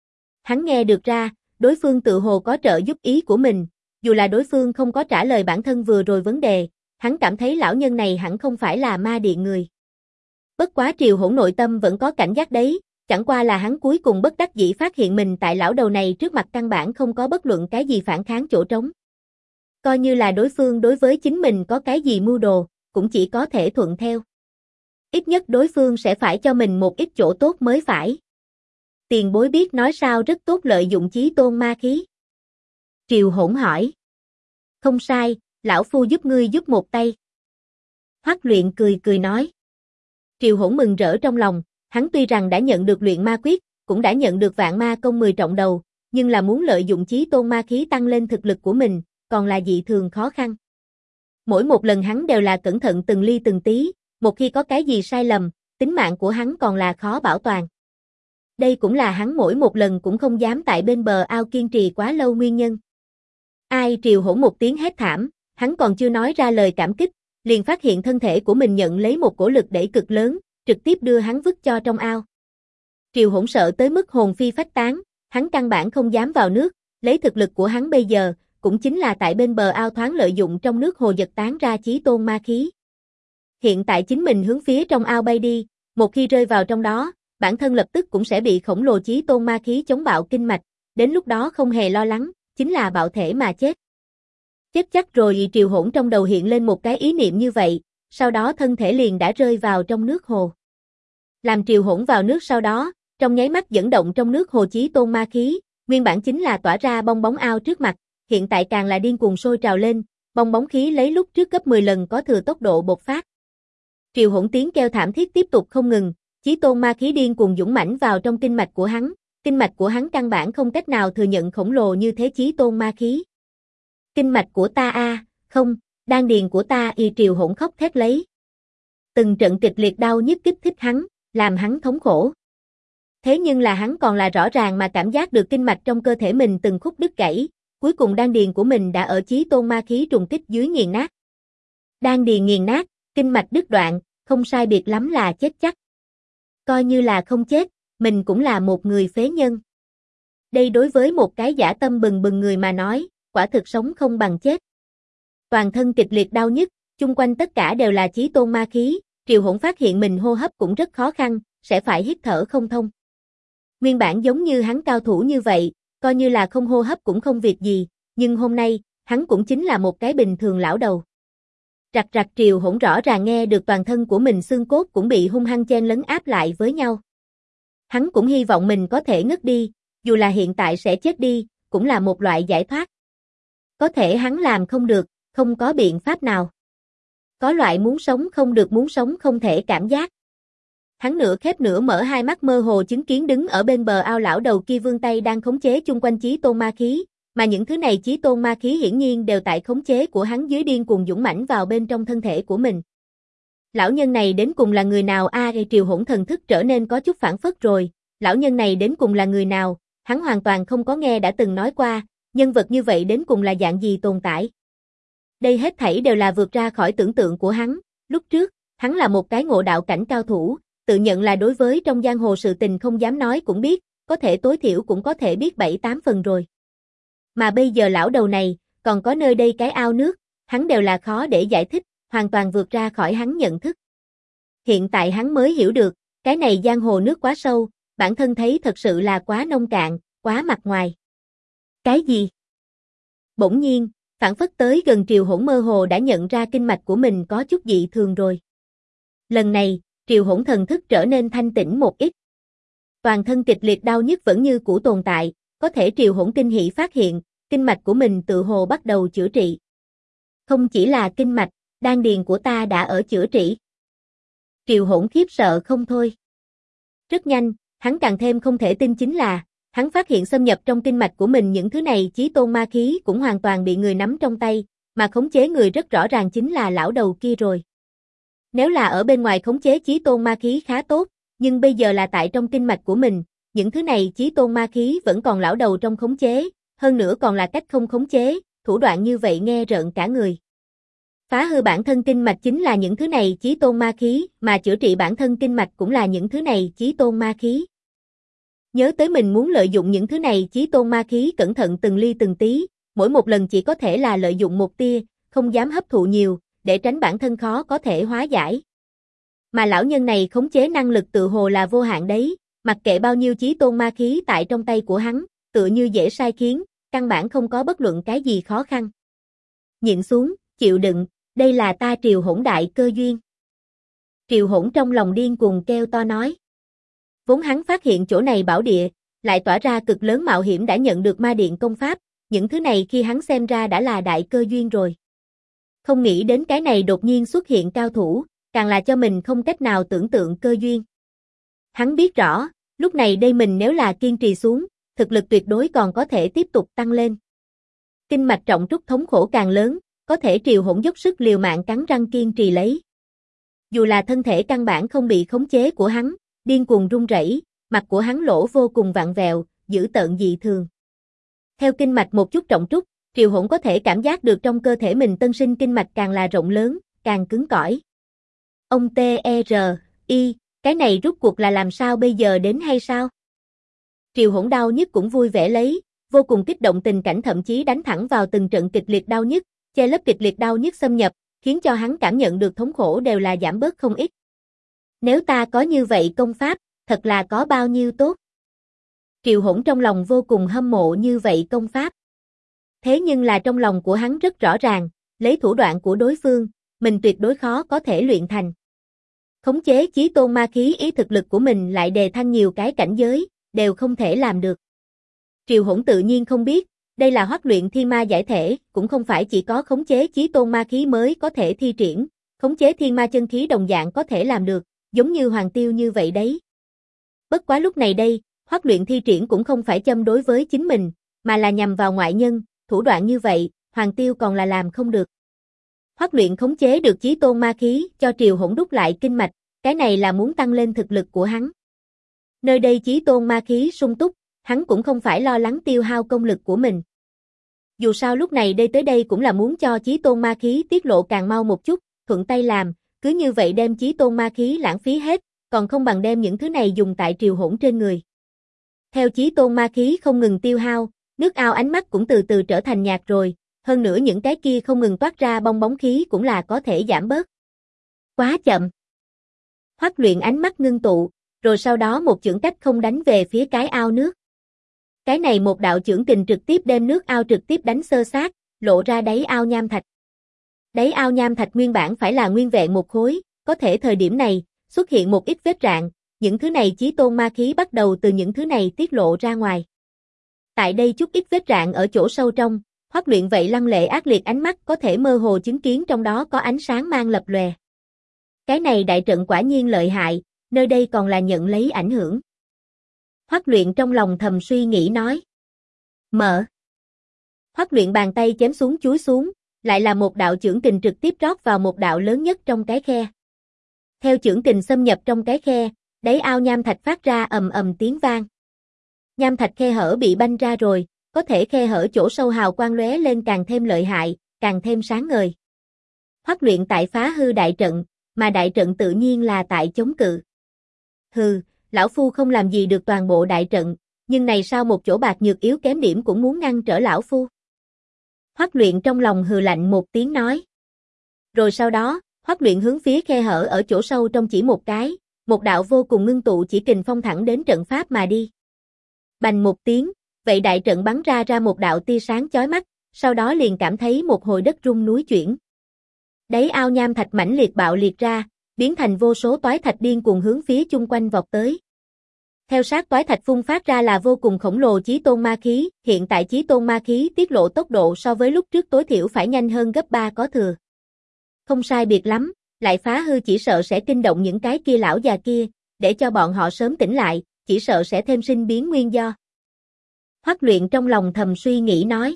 Hắn nghe được ra, đối phương tự hồ có trợ giúp ý của mình, dù là đối phương không có trả lời bản thân vừa rồi vấn đề, hắn cảm thấy lão nhân này hẳn không phải là ma điện người. Bất quá Triều Hỗn nội tâm vẫn có cảnh giác đấy, chẳng qua là hắn cuối cùng bất đắc dĩ phát hiện mình tại lão đầu này trước mặt căn bản không có bất luận cái gì phản kháng chỗ trống. Coi như là đối phương đối với chính mình có cái gì mưu đồ, cũng chỉ có thể thuận theo. Ít nhất đối phương sẽ phải cho mình một ít chỗ tốt mới phải. Tiền bối biết nói sao rất tốt lợi dụng chí tôn ma khí. Triều Hỗn hỏi. Không sai, lão phu giúp ngươi giúp một tay. Hoắc Luyện cười nói. Triều Hỗn mừng rỡ trong lòng, hắn tuy rằng đã nhận được luyện ma quyết, cũng đã nhận được vạn ma công 10 trọng đầu, nhưng là muốn lợi dụng chí tôn ma khí tăng lên thực lực của mình, còn là dị thường khó khăn. Mỗi một lần hắn đều là cẩn thận từng ly từng tí, một khi có cái gì sai lầm, tính mạng của hắn còn là khó bảo toàn. Đây cũng là hắn mỗi một lần cũng không dám tại bên bờ ao kiên trì quá lâu nguyên nhân. Ai Triều Hỗn một tiếng hét thảm, hắn còn chưa nói ra lời cảm kích, liền phát hiện thân thể của mình nhận lấy một cổ lực đẩy cực lớn, trực tiếp đưa hắn vứt cho trong ao. Triều Hỗn sợ tới mức hồn phi phách tán, hắn căn bản không dám vào nước, lấy thực lực của hắn bây giờ, cũng chính là tại bên bờ ao thoáng lợi dụng trong nước hồ giật tán ra chí tôn ma khí. Hiện tại chính mình hướng phía trong ao bay đi, một khi rơi vào trong đó, bản thân lập tức cũng sẽ bị khổng lồ chí tôn ma khí chống bạo kinh mạch, đến lúc đó không hề lo lắng, chính là bạo thể mà chết. Chết chắc rồi. Triều Hỗn trong đầu hiện lên một cái ý niệm như vậy, sau đó thân thể liền đã rơi vào trong nước hồ. Làm Triều Hỗn vào nước sau đó, trong nháy mắt dẫn động trong nước hồ chí tôn ma khí, nguyên bản chính là tỏa ra bong bóng ao trước mặt, hiện tại càng là điên cuồng sôi trào lên, bong bóng khí lấy lúc trước gấp 10 lần có thừa tốc độ bộc phát. Triều Hỗn tiếng kêu thảm thiết tiếp tục không ngừng, chí tôn ma khí điên cuồng dũng mãnh vào trong kinh mạch của hắn, kinh mạch của hắn căn bản không cách nào thừa nhận khổng lồ như thế chí tôn ma khí. Kinh mạch của ta a, không, đan điền của ta, Triều Hỗn khóc thét lấy. Từng trận kịch liệt đau nhức kích thích hắn, làm hắn thống khổ. Thế nhưng là hắn còn là rõ ràng mà cảm giác được kinh mạch trong cơ thể mình từng khúc đứt gãy, cuối cùng đan điền của mình đã ở chí tôn ma khí trùng kích dưới nghiền nát. Đan điền nghiền nát, kinh mạch đứt đoạn, không sai biệt lắm là chết chắc. Coi như là không chết, mình cũng là một người phế nhân. Đây đối với một cái dã tâm bừng bừng người mà nói, quả thực sống không bằng chết. Toàn thân kịch liệt đau nhức, chung quanh tất cả đều là chí tôn ma khí, Triều Hỗn phát hiện mình hô hấp cũng rất khó khăn, sẽ phải hít thở không thông. Nguyên bản giống như hắn cao thủ như vậy, coi như là không hô hấp cũng không việc gì, nhưng hôm nay, hắn cũng chính là một cái bình thường lão đầu. Rặt rặt Triều Hỗn rõ ràng nghe được toàn thân của mình xương cốt cũng bị hung hăng chen lấn áp lại với nhau. Hắn cũng hy vọng mình có thể ngất đi, dù là hiện tại sẽ chết đi, cũng là một loại giải thoát. Có thể hắn làm không được, không có biện pháp nào. Có loại muốn sống không thể cảm giác. Hắn nửa khép nửa mở hai mắt mơ hồ chứng kiến đứng ở bên bờ ao lão đầu kia vươn tay đang khống chế chung quanh chí tôn ma khí, mà những thứ này chí tôn ma khí hiển nhiên đều tại khống chế của hắn dưới điên cuồng dũng mãnh vào bên trong thân thể của mình. Lão nhân này đến cùng là người nào a? Triều Hỗn thần thức trở nên có chút phảng phất rồi, lão nhân này đến cùng là người nào, hắn hoàn toàn không có nghe đã từng nói qua, nhân vật như vậy đến cùng là dạng gì tồn tại. Đây hết thảy đều là vượt ra khỏi tưởng tượng của hắn, lúc trước, hắn là một cái ngộ đạo cảnh cao thủ, tự nhận là đối với trong giang hồ sự tình không dám nói cũng biết, có thể tối thiểu cũng có thể biết 7-8 phần rồi. Mà bây giờ lão đầu này, còn có nơi đây cái ao nước, hắn đều là khó để giải thích, hoàn toàn vượt ra khỏi hắn nhận thức. Hiện tại hắn mới hiểu được, cái này giang hồ nước quá sâu, bản thân thấy thật sự là quá nông cạn, quá mặt ngoài. Cái gì? Bỗng nhiên, phản phất tới gần Triều Hỗn mơ hồ đã nhận ra kinh mạch của mình có chút dị thường rồi. Lần này, Triều Hỗn thần thức trở nên thanh tĩnh một ít. Toàn thân kịch liệt đau nhức vẫn như cũ tồn tại, có thể Triều Hỗn kinh hỉ phát hiện, kinh mạch của mình tự hồ bắt đầu chữa trị. Không chỉ là kinh mạch, đan điền của ta đã ở chữa trị. Triều Hỗn khiếp sợ không thôi. Rất nhanh, hắn càng thêm không thể tin chính là, hắn phát hiện xâm nhập trong kinh mạch của mình những thứ này chí tôn ma khí cũng hoàn toàn bị người nắm trong tay, mà khống chế người rất rõ ràng chính là lão đầu kia rồi. Nếu là ở bên ngoài khống chế chí tôn ma khí khá tốt, nhưng bây giờ là tại trong kinh mạch của mình, những thứ này chí tôn ma khí vẫn còn lão đầu trong khống chế, hơn nữa còn là cách không khống chế, thủ đoạn như vậy nghe rợn cả người. Phá hư bản thân kinh mạch chính là những thứ này chí tôn ma khí, mà chữa trị bản thân kinh mạch cũng là những thứ này chí tôn ma khí. Nhớ tới mình muốn lợi dụng những thứ này chí tôn ma khí cẩn thận từng ly từng tí, mỗi một lần chỉ có thể là lợi dụng một tia, không dám hấp thụ nhiều, để tránh bản thân khó có thể hóa giải. Mà lão nhân này khống chế năng lực tự hồ là vô hạn đấy, mặc kệ bao nhiêu chí tôn ma khí tại trong tay của hắn, tựa như dễ sai khiến, căn bản không có bất luận cái gì khó khăn. Nhịn xuống, chịu đựng, đây là ta Triều Hỗn đại cơ duyên. Triều Hỗn trong lòng điên cuồng kêu to nói. Vốn hắn phát hiện chỗ này bảo địa, lại tỏa ra cực lớn mạo hiểm đã nhận được ma điện công pháp, những thứ này khi hắn xem ra đã là đại cơ duyên rồi. Không nghĩ đến cái này đột nhiên xuất hiện cao thủ, càng là cho mình không cách nào tưởng tượng cơ duyên. Hắn biết rõ, lúc này đây mình nếu là kiên trì xuống, thực lực tuyệt đối còn có thể tiếp tục tăng lên. Kinh mạch trọng trút thống khổ càng lớn, có thể Triều Hỗn dốc sức liều mạng cắn răng kiên trì lấy. Dù là thân thể căn bản không bị khống chế của hắn, điên cuồng run rẩy, mặt của hắn lỗ vô cùng vặn vẹo, dữ tợn dị thường. Theo kinh mạch một chút trọng trút, Triều Hỗn có thể cảm giác được trong cơ thể mình tân sinh kinh mạch càng là rộng lớn, càng cứng cỏi. Ông T.E.R.I, cái này rút cuộc là làm sao bây giờ đến hay sao? Triều Hỗn đau nhức cũng vui vẻ lấy, vô cùng kích động tình cảnh thậm chí đánh thẳng vào từng trận kịch liệt đau nhức, che lấp kịch liệt đau nhức xâm nhập, khiến cho hắn cảm nhận được thống khổ đều là giảm bớt không ít. Nếu ta có như vậy công pháp, thật là có bao nhiêu tốt. Triều Hỗn trong lòng vô cùng hâm mộ như vậy công pháp. Thế nhưng là trong lòng của hắn rất rõ ràng, lấy thủ đoạn của đối phương, mình tuyệt đối khó có thể luyện thành. Khống chế chí tôn ma khí ý thực lực của mình lại đề thăng nhiều cái cảnh giới, đều không thể làm được. Triều Hỗn tự nhiên không biết, đây là Hoắc luyện thiên ma giải thể, cũng không phải chỉ có khống chế chí tôn ma khí mới có thể thi triển, khống chế thiên ma chân khí đồng dạng có thể làm được, giống như Hoàng Tiêu như vậy đấy. Bất quá lúc này đây, Hoắc luyện thi triển cũng không phải châm đối với chính mình, mà là nhằm vào ngoại nhân, thủ đoạn như vậy, Hoàng Tiêu còn là làm không được. Hoắc luyện khống chế được chí tôn ma khí, cho Triều Hỗn đúc lại kinh mạch, cái này là muốn tăng lên thực lực của hắn. Nơi đây chí tôn ma khí sung túc, hắn cũng không phải lo lắng tiêu hao công lực của mình. Dù sao lúc này đây tới đây cũng là muốn cho chí tôn ma khí tiết lộ càng mau một chút, thuận tay làm, cứ như vậy đem chí tôn ma khí lãng phí hết, còn không bằng đem những thứ này dùng tại Triều Hỗn trên người. Theo chí tôn ma khí không ngừng tiêu hao, nước ao ánh mắt cũng từ từ trở thành nhạt rồi, hơn nữa những cái kia không ngừng toát ra bong bóng khí cũng là có thể giảm bớt. Quá chậm. Hoắc luyện ánh mắt ngưng tụ, rồi sau đó một chưởng cách không đánh về phía cái ao nước. Cái này một đạo chưởng kình trực tiếp đem nước ao trực tiếp đánh xơ xác, lộ ra đáy ao nham thạch. Đáy ao nham thạch nguyên bản phải là nguyên vẹn một khối, có thể thời điểm này, xuất hiện một ít vết rạn, những thứ này chí tôn ma khí bắt đầu từ những thứ này tiết lộ ra ngoài. Tại đây chút ít vết rạn ở chỗ sâu trong, Hoắc luyện vậy lăng lệ ác liệt ánh mắt có thể mơ hồ chứng kiến trong đó có ánh sáng mang lập lòe. Cái này đại trận quả nhiên lợi hại, nơi đây còn là nhận lấy ảnh hưởng. Hoắc luyện trong lòng thầm suy nghĩ nói. Mở. Hoắc luyện bàn tay chém xuống chúi xuống, lại là một đạo chưởng kình trực tiếp rót vào một đạo lớn nhất trong cái khe. Theo chưởng kình xâm nhập trong cái khe, đáy ao nham thạch phát ra ầm ầm tiếng vang. Nham thạch khe hở bị banh ra rồi, có thể khe hở chỗ sâu hào quang lóe lên càng thêm lợi hại, càng thêm sáng ngời. Hoắc luyện tại phá hư đại trận, mà đại trận tự nhiên là tại chống cự. Hừ, lão phu không làm gì được toàn bộ đại trận, nhưng này sao một chỗ bạc nhược yếu kém điểm cũng muốn ngăn trở lão phu. Hoắc luyện trong lòng hừ lạnh một tiếng nói. Rồi sau đó, Hoắc luyện hướng phía khe hở ở chỗ sâu trong chỉ một cái, một đạo vô cùng ngưng tụ chỉ kình phong thẳng đến trận pháp mà đi. Bành một tiếng, vậy đại trận bắn ra một đạo tia sáng chói mắt, sau đó liền cảm thấy một hồi đất rung núi chuyển. Đáy ao nham thạch mãnh liệt bạo liệt ra, biến thành vô số toái thạch điên cuồng hướng phía chung quanh vọt tới. Theo sát toái thạch phun phát ra là vô cùng khổng lồ chí tôn ma khí, hiện tại chí tôn ma khí tiết lộ tốc độ so với lúc trước tối thiểu phải nhanh hơn gấp 3 có thừa. Không sai biệt lắm, lại phá hư chỉ sợ sẽ kinh động những cái kia lão già kia, để cho bọn họ sớm tỉnh lại, chỉ sợ sẽ thêm sinh biến nguyên do. Hoắc luyện trong lòng thầm suy nghĩ nói.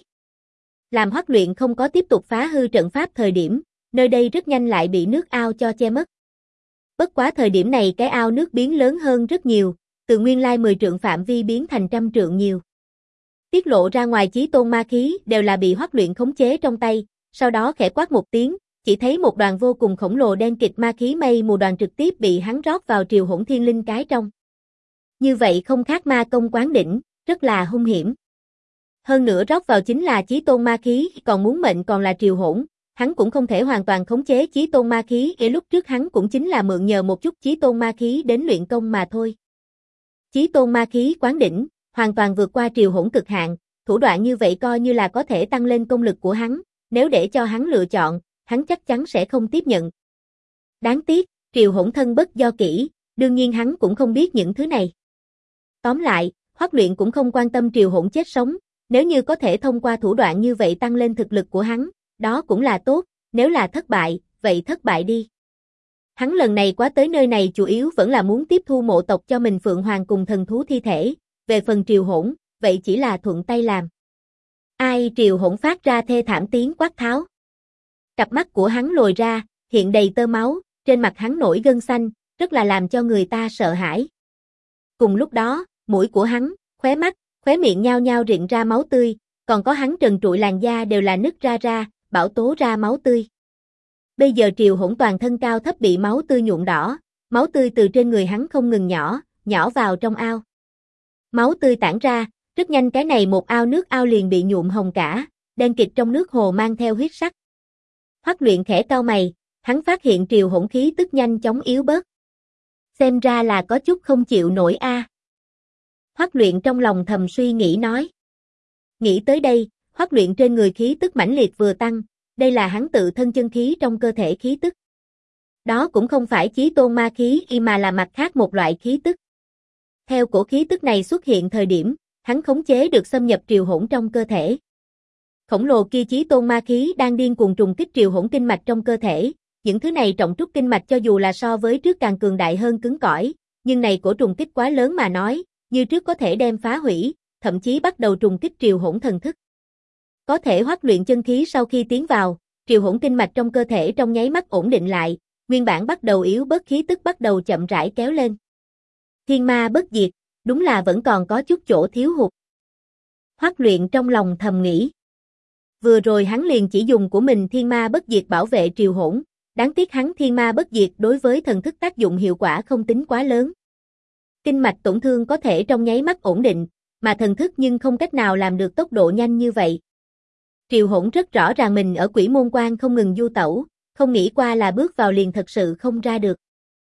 Làm Hoắc luyện không có tiếp tục phá hư trận pháp thời điểm, nơi đây rất nhanh lại bị nước ao cho che mất. Bất quá thời điểm này cái ao nước biến lớn hơn rất nhiều, từ nguyên lai 10 trượng phạm vi biến thành trăm trượng nhiều. Tiết lộ ra ngoài chí tôn ma khí đều là bị Hoắc luyện khống chế trong tay, sau đó khẽ quát một tiếng, chỉ thấy một đoàn vô cùng khổng lồ đen kịt ma khí mây mù đoàn trực tiếp bị hắn rót vào Triều Hỗn thiên linh cái trong. Như vậy không khác ma công quán đỉnh, rất là hung hiểm. Hơn nữa rót vào chính là chí tôn ma khí, còn muốn mệnh còn là Triều Hỗn, hắn cũng không thể hoàn toàn khống chế chí tôn ma khí, lúc trước hắn cũng chính là mượn nhờ một chút chí tôn ma khí đến luyện công mà thôi. Chí tôn ma khí quán đỉnh, hoàn toàn vượt qua Triều Hỗn cực hạn, thủ đoạn như vậy coi như là có thể tăng lên công lực của hắn, nếu để cho hắn lựa chọn, hắn chắc chắn sẽ không tiếp nhận. Đáng tiếc, Triều Hỗn thân bất do kỹ, đương nhiên hắn cũng không biết những thứ này. Tóm lại, Hoắc luyện cũng không quan tâm Triều Hỗn chết sống, nếu như có thể thông qua thủ đoạn như vậy tăng lên thực lực của hắn, đó cũng là tốt, nếu là thất bại, vậy thất bại đi. Hắn lần này quá tới nơi này chủ yếu vẫn là muốn tiếp thu mộ tộc cho mình Phượng Hoàng cùng thần thú thi thể, về phần Triều Hỗn, vậy chỉ là thuận tay làm. Ai Triều Hỗn phát ra thê thảm tiếng quát tháo. Cặp mắt của hắn lồi ra, hiện đầy tơ máu, trên mặt hắn nổi gân xanh, rất là làm cho người ta sợ hãi. Cùng lúc đó, mũi của hắn, khóe mắt, khóe miệng nhao nhao rịn ra máu tươi, còn có hắn trần trụi làn da đều là nứt ra, bão tố ra máu tươi. Bây giờ Triều Hỗn toàn thân cao thấp bị máu tươi nhuộm đỏ, máu tươi từ trên người hắn không ngừng nhỏ vào trong ao. Máu tươi tản ra, rất nhanh cái này một ao nước ao liền bị nhuộm hồng cả, đen kịt trong nước hồ mang theo huyết sắc. Hoắc luyện khẽ cau mày, hắn phát hiện Triều Hỗn khí tức nhanh chóng yếu bớt. Xem ra là có chút không chịu nổi a. Hoắc luyện trong lòng thầm suy nghĩ nói. Nghĩ tới đây, Hoắc luyện trên người khí tức mãnh liệt vừa tăng, đây là hắn tự thân chân khí trong cơ thể khí tức. Đó cũng không phải chí tôn ma khí mà là mặt khác một loại khí tức. Theo cổ khí tức này xuất hiện thời điểm, hắn khống chế được xâm nhập triều hỗn trong cơ thể. Khổng lồ kia chí tôn ma khí đang điên cuồng trùng kích triều hỗn kinh mạch trong cơ thể, những thứ này trọng trúc kinh mạch cho dù là so với trước càng cường đại hơn cứng cỏi, nhưng này cổ trùng kích quá lớn mà nói, như trước có thể đem phá hủy, thậm chí bắt đầu trùng kích triều hỗn thần thức. Có thể hoắc luyện chân khí sau khi tiến vào, triều hỗn kinh mạch trong cơ thể trong nháy mắt ổn định lại, nguyên bản bắt đầu yếu bớt khí tức bắt đầu chậm rãi kéo lên. Thiên ma bất diệt, đúng là vẫn còn có chút chỗ thiếu hụt. Hoắc luyện trong lòng thầm nghĩ. Vừa rồi hắn liền chỉ dùng của mình thiên ma bất diệt bảo vệ triều hỗn, đáng tiếc hắn thiên ma bất diệt đối với thần thức tác dụng hiệu quả không tính quá lớn. Kinh mạch tổn thương có thể trong nháy mắt ổn định, mà thần thức nhưng không cách nào làm được tốc độ nhanh như vậy. Triều hỗn rất rõ ràng mình ở Quỷ Môn Quan không ngừng du tẩu, không nghĩ qua là bước vào liền thật sự không ra được.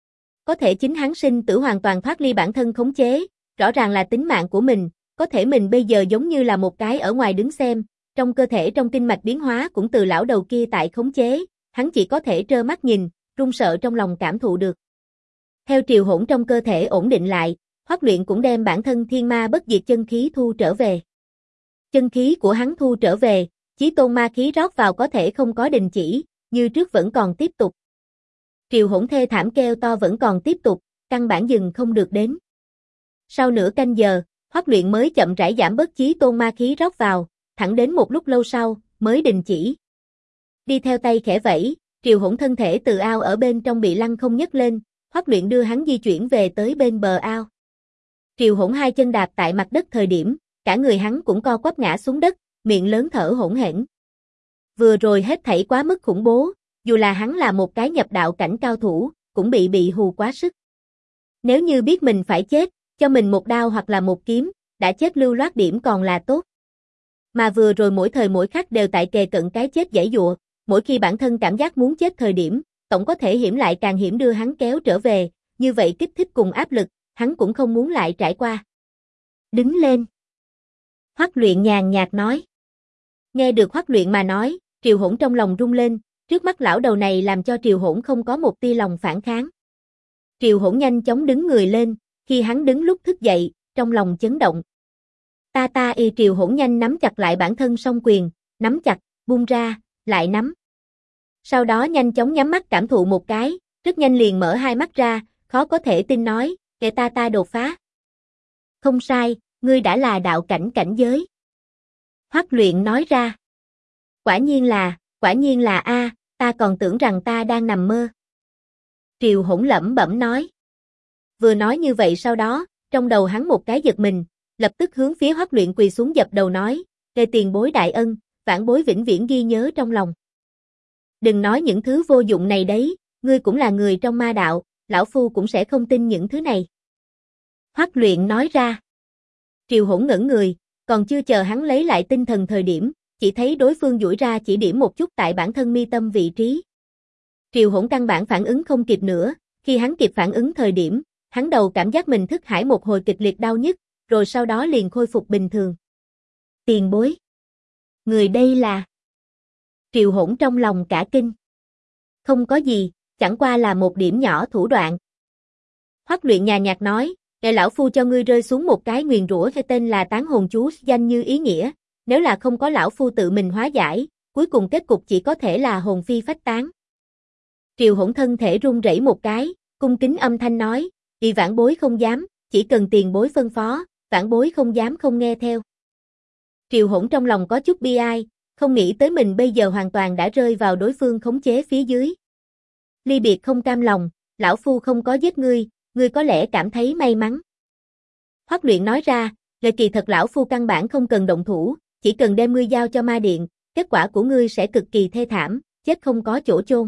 Có thể chính hắn sinh tử hoàn toàn thoát ly bản thân khống chế, rõ ràng là tính mạng của mình, có thể mình bây giờ giống như là một cái ở ngoài đứng xem, trong cơ thể trong kinh mạch biến hóa cũng từ lão đầu kia tại khống chế, hắn chỉ có thể trơ mắt nhìn, run sợ trong lòng cảm thụ được. Theo triều hỗn trong cơ thể ổn định lại, Hoắc luyện cũng đem bản thân thiên ma bất diệt chân khí thu trở về. Chân khí của hắn thu trở về, chí tôn ma khí rót vào có thể không có đình chỉ, như trước vẫn còn tiếp tục. Triều hỗn thê thảm kêu to vẫn còn tiếp tục, căn bản dừng không được đến. Sau nửa canh giờ, Hoắc luyện mới chậm rãi giảm bớt chí tôn ma khí rót vào, thẳng đến một lúc lâu sau, mới đình chỉ. Đi theo tay khẽ vẫy, triều hỗn thân thể từ ao ở bên trong bị lăn không nhấc lên, Hoắc luyện đưa hắn di chuyển về tới bên bờ ao. Triều hỗn hai chân đạp tại mặt đất thời điểm, cả người hắn cũng co quắp ngã xuống đất, miệng lớn thở hỗn hển. Vừa rồi hết thảy quá mức khủng bố, dù là hắn là một cái nhập đạo cảnh cao thủ, cũng bị hù quá sức. Nếu như biết mình phải chết, cho mình một đao hoặc là một kiếm, đã chết lưu loát điểm còn là tốt. Mà vừa rồi mỗi thời mỗi khắc đều tại kề cận cái chết giãy giụa, mỗi khi bản thân cảm giác muốn chết thời điểm, tổng có thể hiểm lại càng hiểm đưa hắn kéo trở về, như vậy kích thích cùng áp lực, hắn cũng không muốn lại trải qua. Đứng lên. Hoắc luyện nhàn nhạt nói. Nghe được Hoắc luyện mà nói, triều hỗn trong lòng rung lên, trước mắt lão đầu này làm cho triều hỗn không có một tia lòng phản kháng. Triều hỗn nhanh chóng đứng người lên, khi hắn đứng lúc thức dậy, trong lòng chấn động. Triều hỗn nhanh nắm chặt lại bản thân song quyền, nắm chặt, buông ra, lại nắm. Sau đó nhanh chóng nhắm mắt cảm thụ một cái, rất nhanh liền mở hai mắt ra, khó có thể tin nói, kệ ta đột phá. Không sai, ngươi đã là đạo cảnh cảnh giới. Hoắc luyện nói ra. Quả nhiên là a, ta còn tưởng rằng ta đang nằm mơ. Triều hỗn lẩm bẩm nói. Vừa nói như vậy sau đó, trong đầu hắn một cái giật mình, lập tức hướng phía Hoắc luyện quỳ xuống dập đầu nói, kề tiền bối đại ân, vãn bối vĩnh viễn ghi nhớ trong lòng. Đừng nói những thứ vô dụng này đấy, ngươi cũng là người trong ma đạo, lão phu cũng sẽ không tin những thứ này. Hoắc luyện nói ra. Triều hỗn ngẩn người, còn chưa chờ hắn lấy lại tinh thần thời điểm, chỉ thấy đối phương duỗi ra chỉ điểm một chút tại bản thân mi tâm vị trí. Triều hỗn căn bản phản ứng không kịp nữa, khi hắn kịp phản ứng thời điểm, hắn đầu cảm giác mình thức hải một hồi kịch liệt đau nhức, rồi sau đó liền khôi phục bình thường. Tiền bối. Người đây là... Triều hỗn trong lòng cả kinh. Không có gì, chẳng qua là một điểm nhỏ thủ đoạn. Hoắc luyện nhàn nhạt nói, để lão phu cho ngươi rơi xuống một cái nguyền rủa tên là tán hồn chú danh như ý nghĩa, nếu là không có lão phu tự mình hóa giải, cuối cùng kết cục chỉ có thể là hồn phi phách tán. Triều hỗn thân thể run rẩy một cái, cung kính âm thanh nói, vì vãn bối không dám, chỉ cần tiền bối phân phó, vãn bối không dám không nghe theo. Triều hỗn trong lòng có chút bi ai, không nghĩ tới mình bây giờ hoàn toàn đã rơi vào đối phương khống chế phía dưới. Ly biệt không cam lòng, lão phu không có giết ngươi, ngươi có lẽ cảm thấy may mắn. Hoắc luyện nói ra, kỳ thật lão phu căn bản không cần động thủ, chỉ cần đem ngươi giao cho ma điện, kết quả của ngươi sẽ cực kỳ thê thảm, chết không có chỗ chôn.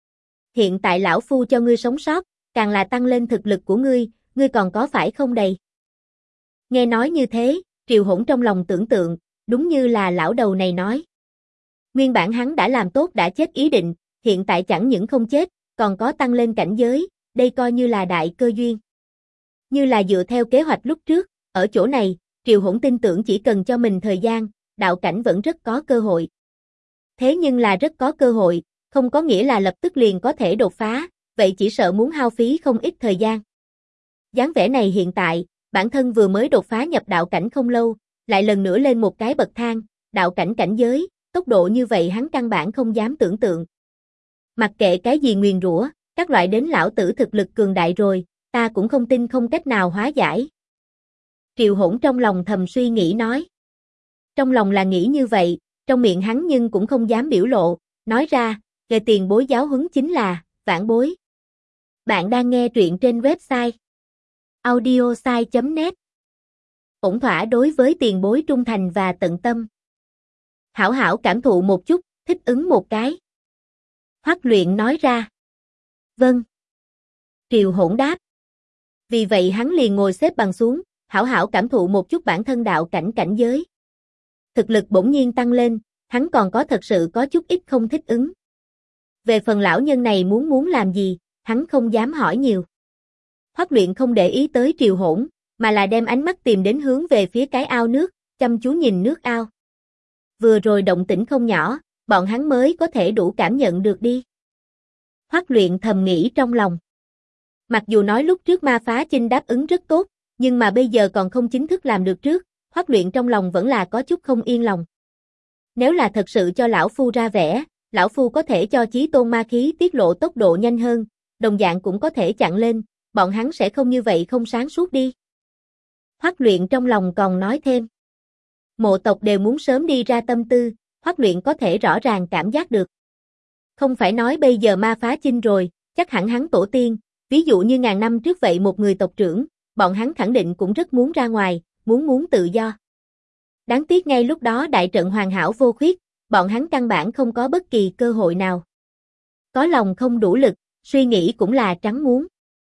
Hiện tại lão phu cho ngươi sống sót, càng là tăng lên thực lực của ngươi còn có phải không đầy. Nghe nói như thế, Triều hỗn trong lòng tưởng tượng, đúng như là lão đầu này nói. Nguyên bản hắn đã làm tốt đã chết ý định, hiện tại chẳng những không chết, còn có tăng lên cảnh giới, đây coi như là đại cơ duyên. Như là dựa theo kế hoạch lúc trước, ở chỗ này, Triều hỗn tin tưởng chỉ cần cho mình thời gian, đạo cảnh vẫn rất có cơ hội. Thế nhưng là rất có cơ hội, không có nghĩa là lập tức liền có thể đột phá, vậy chỉ sợ muốn hao phí không ít thời gian. Dáng vẻ này hiện tại, bản thân vừa mới đột phá nhập đạo cảnh không lâu, lại lần nữa lên một cái bậc thang, đạo cảnh cảnh giới, tốc độ như vậy hắn căn bản không dám tưởng tượng. Mặc kệ cái gì nguyền rủa, các loại đến lão tử thực lực cường đại rồi, ta cũng không tin không cách nào hóa giải. Triệu Hỗn trong lòng thầm suy nghĩ nói. Trong lòng là nghĩ như vậy, trong miệng hắn nhưng cũng không dám biểu lộ, nói ra, về tiền bối giáo huấn chính là, vãn bối. Bạn đang nghe truyện trên website audiosai.net. Ổn thỏa đối với tiền bối trung thành và tận tâm. Hảo hảo cảm thụ một chút, thích ứng một cái. Hoắc Luyện nói ra. Vâng. Triệu Hỗn đáp. Vì vậy hắn liền ngồi xếp bằng xuống, hảo hảo cảm thụ một chút bản thân đạo cảnh cảnh giới. Thực lực bỗng nhiên tăng lên, hắn còn có thật sự có chút ít không thích ứng. Về phần lão nhân này muốn làm gì, hắn không dám hỏi nhiều. Hoắc Luyện không để ý tới Triệu Hỗn, mà là đem ánh mắt tìm đến hướng về phía cái ao nước, chăm chú nhìn nước ao. Vừa rồi động tĩnh không nhỏ, bọn hắn mới có thể đủ cảm nhận được đi. Hoắc Luyện thầm nghĩ trong lòng. Mặc dù nói lúc trước Ma Phá Chinh đáp ứng rất tốt, nhưng mà bây giờ còn không chính thức làm được trước, Hoắc Luyện trong lòng vẫn là có chút không yên lòng. Nếu là thật sự cho lão phu ra vẻ, lão phu có thể cho chí tôn ma khí tiết lộ tốc độ nhanh hơn, đồng dạng cũng có thể chặn lên, bọn hắn sẽ không như vậy không sáng suốt đi. Hoắc Luyện trong lòng còn nói thêm. Mộ tộc đều muốn sớm đi ra tâm tư, Hoắc Luyện có thể rõ ràng cảm giác được. Không phải nói bây giờ Ma Phá Chinh rồi, chắc hẳn hắn tổ tiên, ví dụ như ngàn năm trước vậy một người tộc trưởng, bọn hắn khẳng định cũng rất muốn ra ngoài, muốn tự do. Đáng tiếc ngay lúc đó đại trận hoàn hảo vô khuyết, bọn hắn căn bản không có bất kỳ cơ hội nào. Có lòng không đủ lực, suy nghĩ cũng là trắng muốn.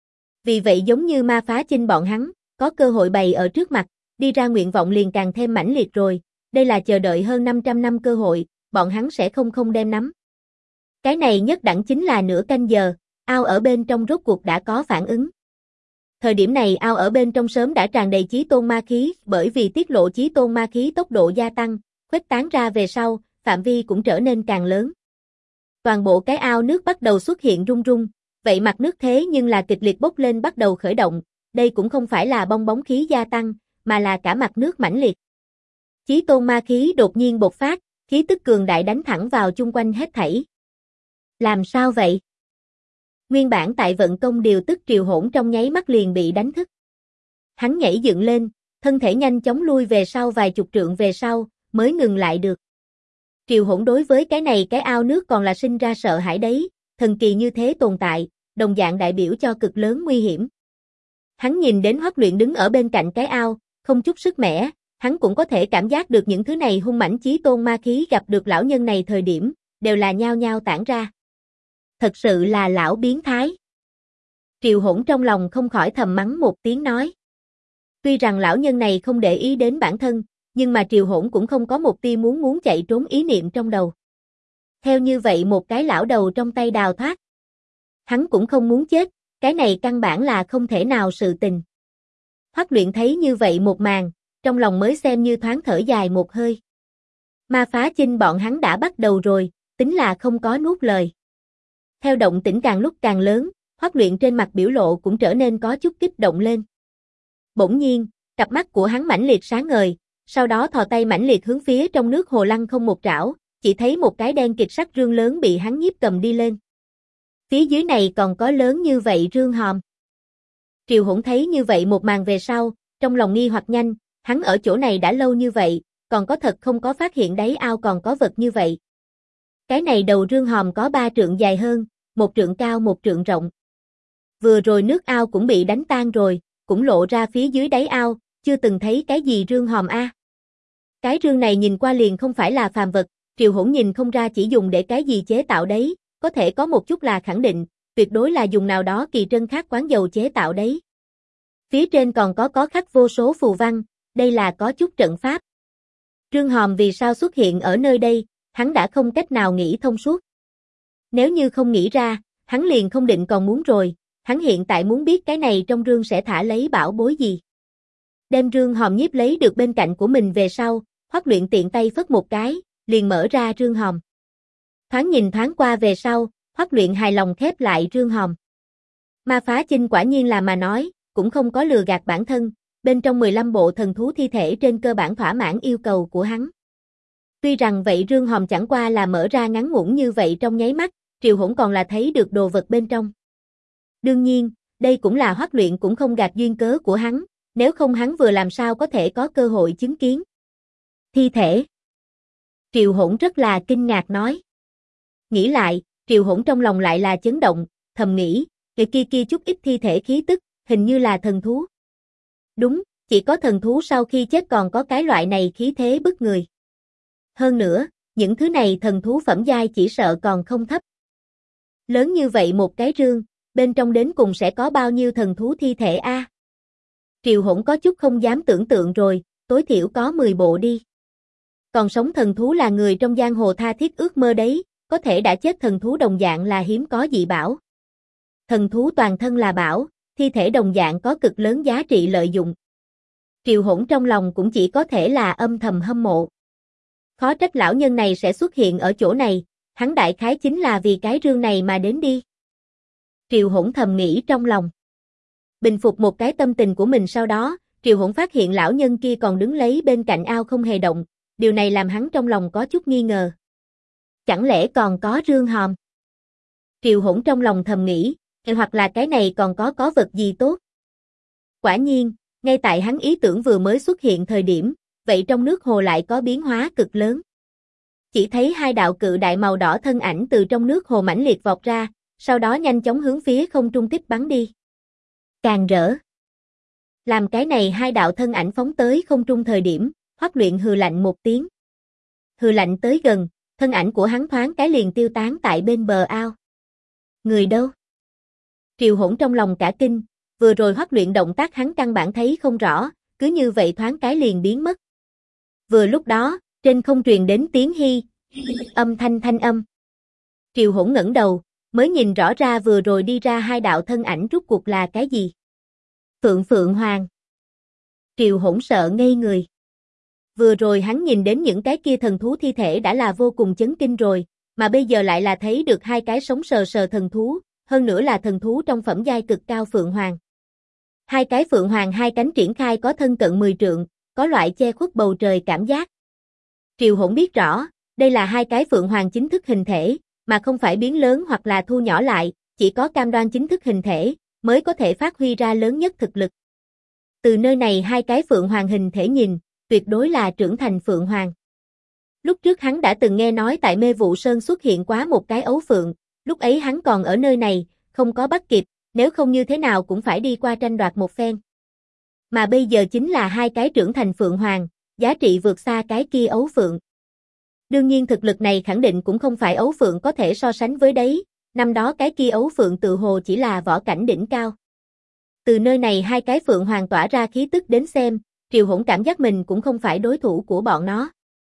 Vì vậy giống như Ma Phá Chinh bọn hắn, có cơ hội bày ở trước mặt, đi ra nguyện vọng liền càng thêm mãnh liệt rồi, đây là chờ đợi hơn 500 năm cơ hội, bọn hắn sẽ không đem nắm. Cái này nhất đẳng chính là nửa canh giờ, ao ở bên trong rốt cuộc đã có phản ứng. Thời điểm này ao ở bên trong sớm đã tràn đầy chí tôn ma khí, bởi vì tiết lộ chí tôn ma khí tốc độ gia tăng, khuếch tán ra về sau, phạm vi cũng trở nên càng lớn. Toàn bộ cái ao nước bắt đầu xuất hiện rung rung, vậy mặt nước thế nhưng là kịch liệt bốc lên bắt đầu khởi động, đây cũng không phải là bong bóng khí gia tăng, mà là cả mặt nước mãnh liệt. Chí tôn ma khí đột nhiên bộc phát, khí tức cường đại đánh thẳng vào chung quanh hết thảy. Làm sao vậy? Nguyên bản tại vận công điều tức Triệu Hỗn trong nháy mắt liền bị đánh thức. Hắn nhảy dựng lên, thân thể nhanh chóng lui về sau vài chục trượng về sau, mới ngừng lại được. Triệu Hỗn đối với cái này cái ao nước còn là sinh ra sợ hãi đấy, thần kỳ như thế tồn tại, đồng dạng đại biểu cho cực lớn nguy hiểm. Hắn nhìn đến Hoắc Luyện đứng ở bên cạnh cái ao, không chút sức mẻ, hắn cũng có thể cảm giác được những thứ này hung mãnh chí tôn ma khí gặp được lão nhân này thời điểm, đều là nhao nhao tản ra. Thật sự là lão biến thái. Triệu Hỗn trong lòng không khỏi thầm mắng một tiếng nói. Tuy rằng lão nhân này không để ý đến bản thân, nhưng mà Triệu Hỗn cũng không có một tia muốn chạy trốn ý niệm trong đầu. Theo như vậy một cái lão đầu trong tay đào thoát. Hắn cũng không muốn chết, cái này căn bản là không thể nào sự tình. Hoắc Luyện thấy như vậy một màn, trong lòng mới xem như thoáng thở dài một hơi. Ma Phá Chinh bọn hắn đã bắt đầu rồi, tính là không có nuốt lời. Theo động tĩnh càng lúc càng lớn, Hoắc Luyện trên mặt biểu lộ cũng trở nên có chút kích động lên. Bỗng nhiên, cặp mắt của hắn mãnh liệt sáng ngời, sau đó thò tay mãnh liệt hướng phía trong nước hồ lăng không một trảo, chỉ thấy một cái đen kịt sắc rương lớn bị hắn nhiếp cầm đi lên. Phía dưới này còn có lớn như vậy rương hòm. Triệu Hỗn thấy như vậy một màn về sau, trong lòng nghi hoặc nhanh, hắn ở chỗ này đã lâu như vậy, còn có thật không có phát hiện đáy ao còn có vật như vậy. Cái này đầu rương hòm có 3 trượng dài hơn, 1 trượng cao 1 trượng rộng. Vừa rồi nước ao cũng bị đánh tan rồi, cũng lộ ra phía dưới đáy ao, chưa từng thấy cái gì rương hòm a. Cái rương này nhìn qua liền không phải là phàm vật, Triệu Hỗn nhìn không ra chỉ dùng để cái gì chế tạo đấy, có thể có một chút là khẳng định, tuyệt đối là dùng nào đó kỳ trân khác quán dầu chế tạo đấy. Phía trên còn có khắc vô số phù văn, đây là có chút trận pháp. Rương hòm vì sao xuất hiện ở nơi đây, hắn đã không cách nào nghĩ thông suốt. Nếu như không nghĩ ra, hắn liền không định còn muốn rồi, hắn hiện tại muốn biết cái này trong rương sẽ thả lấy bảo bối gì. Đem rương hòm nhiếp lấy được bên cạnh của mình về sau, Hoắc Luyện tiện tay phất một cái, liền mở ra rương hòm. Thoáng nhìn thoáng qua về sau, Hoắc Luyện hài lòng khép lại rương hòm. Ma Phá Chinh quả nhiên là mà nói, cũng không có lừa gạt bản thân, bên trong 15 bộ thần thú thi thể trên cơ bản thỏa mãn yêu cầu của hắn. Tuy rằng vậy rương hòm chẳng qua là mở ra ngắn ngủn như vậy trong nháy mắt, Triệu Hỗn còn là thấy được đồ vật bên trong. Đương nhiên, đây cũng là Hoắc Luyện cũng không gạt duyên cớ của hắn, nếu không hắn vừa làm sao có thể có cơ hội chứng kiến. Thi thể. Triệu Hỗn rất là kinh ngạc nói. Nghĩ lại, Triệu Hỗn trong lòng lại là chấn động, thầm nghĩ, người kia chút ít thi thể khí tức, hình như là thần thú. Đúng, chỉ có thần thú sau khi chết còn có cái loại này khí thế bức người. Hơn nữa, những thứ này thần thú phẩm giai chỉ sợ còn không thấp. Lớn như vậy một cái rương, bên trong đến cùng sẽ có bao nhiêu thần thú thi thể a? Triệu Hỗn có chút không dám tưởng tượng rồi, tối thiểu có 10 bộ đi. Còn sống thần thú là người trong giang hồ tha thiết ước mơ đấy, có thể đã chết thần thú đồng dạng là hiếm có dị bảo. Thần thú toàn thân là bảo, thi thể đồng dạng có cực lớn giá trị lợi dụng. Triệu Hỗn trong lòng cũng chỉ có thể là âm thầm hâm mộ. Khó trách lão nhân này sẽ xuất hiện ở chỗ này, hắn đại khái chính là vì cái rương này mà đến đi. Triệu Hỗn thầm nghĩ trong lòng. Bình phục một cái tâm tình của mình sau đó, Triệu Hỗn phát hiện lão nhân kia còn đứng lấy bên cạnh ao không hề động, điều này làm hắn trong lòng có chút nghi ngờ. Chẳng lẽ còn có rương hòm? Triệu Hỗn trong lòng thầm nghĩ, hoặc là cái này còn có vật gì tốt. Quả nhiên, ngay tại hắn ý tưởng vừa mới xuất hiện thời điểm, vậy trong nước hồ lại có biến hóa cực lớn. Chỉ thấy hai đạo cự đại màu đỏ thân ảnh từ trong nước hồ mãnh liệt vọt ra, sau đó nhanh chóng hướng phía không trung kích bắn đi. Càng rỡ. Làm cái này hai đạo thân ảnh phóng tới không trung thời điểm, Hoắc Luyện hừ lạnh một tiếng. Hừ lạnh tới gần, thân ảnh của hắn thoáng cái liền tiêu tán tại bên bờ ao. Người đâu? Triệu Hỗn trong lòng cả kinh, vừa rồi Hoắc Luyện động tác hắn căn bản thấy không rõ, cứ như vậy thoáng cái liền biến mất. Vừa lúc đó, trên không truyền đến tiếng hi, âm thanh âm. Triệu Hỗn ngẩng đầu, mới nhìn rõ ra vừa rồi đi ra hai đạo thân ảnh rút cuộc là cái gì. Phượng Hoàng. Triệu Hỗn sợ ngây người. Vừa rồi hắn nhìn đến những cái kia thần thú thi thể đã là vô cùng chấn kinh rồi, mà bây giờ lại là thấy được hai cái sống sờ sờ thần thú, hơn nữa là thần thú trong phẩm giai cực cao Phượng Hoàng. Hai cái Phượng Hoàng hai cánh triển khai có thân cận 10 trượng, có loại che khuất bầu trời cảm giác. Triệu Hỗn biết rõ, đây là hai cái Phượng Hoàng chính thức hình thể, mà không phải biến lớn hoặc là thu nhỏ lại, chỉ có cam đoan chính thức hình thể, mới có thể phát huy ra lớn nhất thực lực. Từ nơi này hai cái Phượng Hoàng hình thể nhìn, tuyệt đối là trưởng thành Phượng Hoàng. Lúc trước hắn đã từng nghe nói tại Mê Vụ Sơn xuất hiện quá một cái ấu phượng, lúc ấy hắn còn ở nơi này, không có bắt kịp, nếu không như thế nào cũng phải đi qua tranh đoạt một phen. Mà bây giờ chính là hai cái trưởng thành Phượng Hoàng, giá trị vượt xa cái kia ấu phượng. Đương nhiên thực lực này khẳng định cũng không phải ấu phượng có thể so sánh với đấy, năm đó cái kia ấu phượng tự hồ chỉ là võ cảnh đỉnh cao. Từ nơi này hai cái Phượng Hoàng tỏa ra khí tức đến xem, Triệu Hỗn cảm giác mình cũng không phải đối thủ của bọn nó.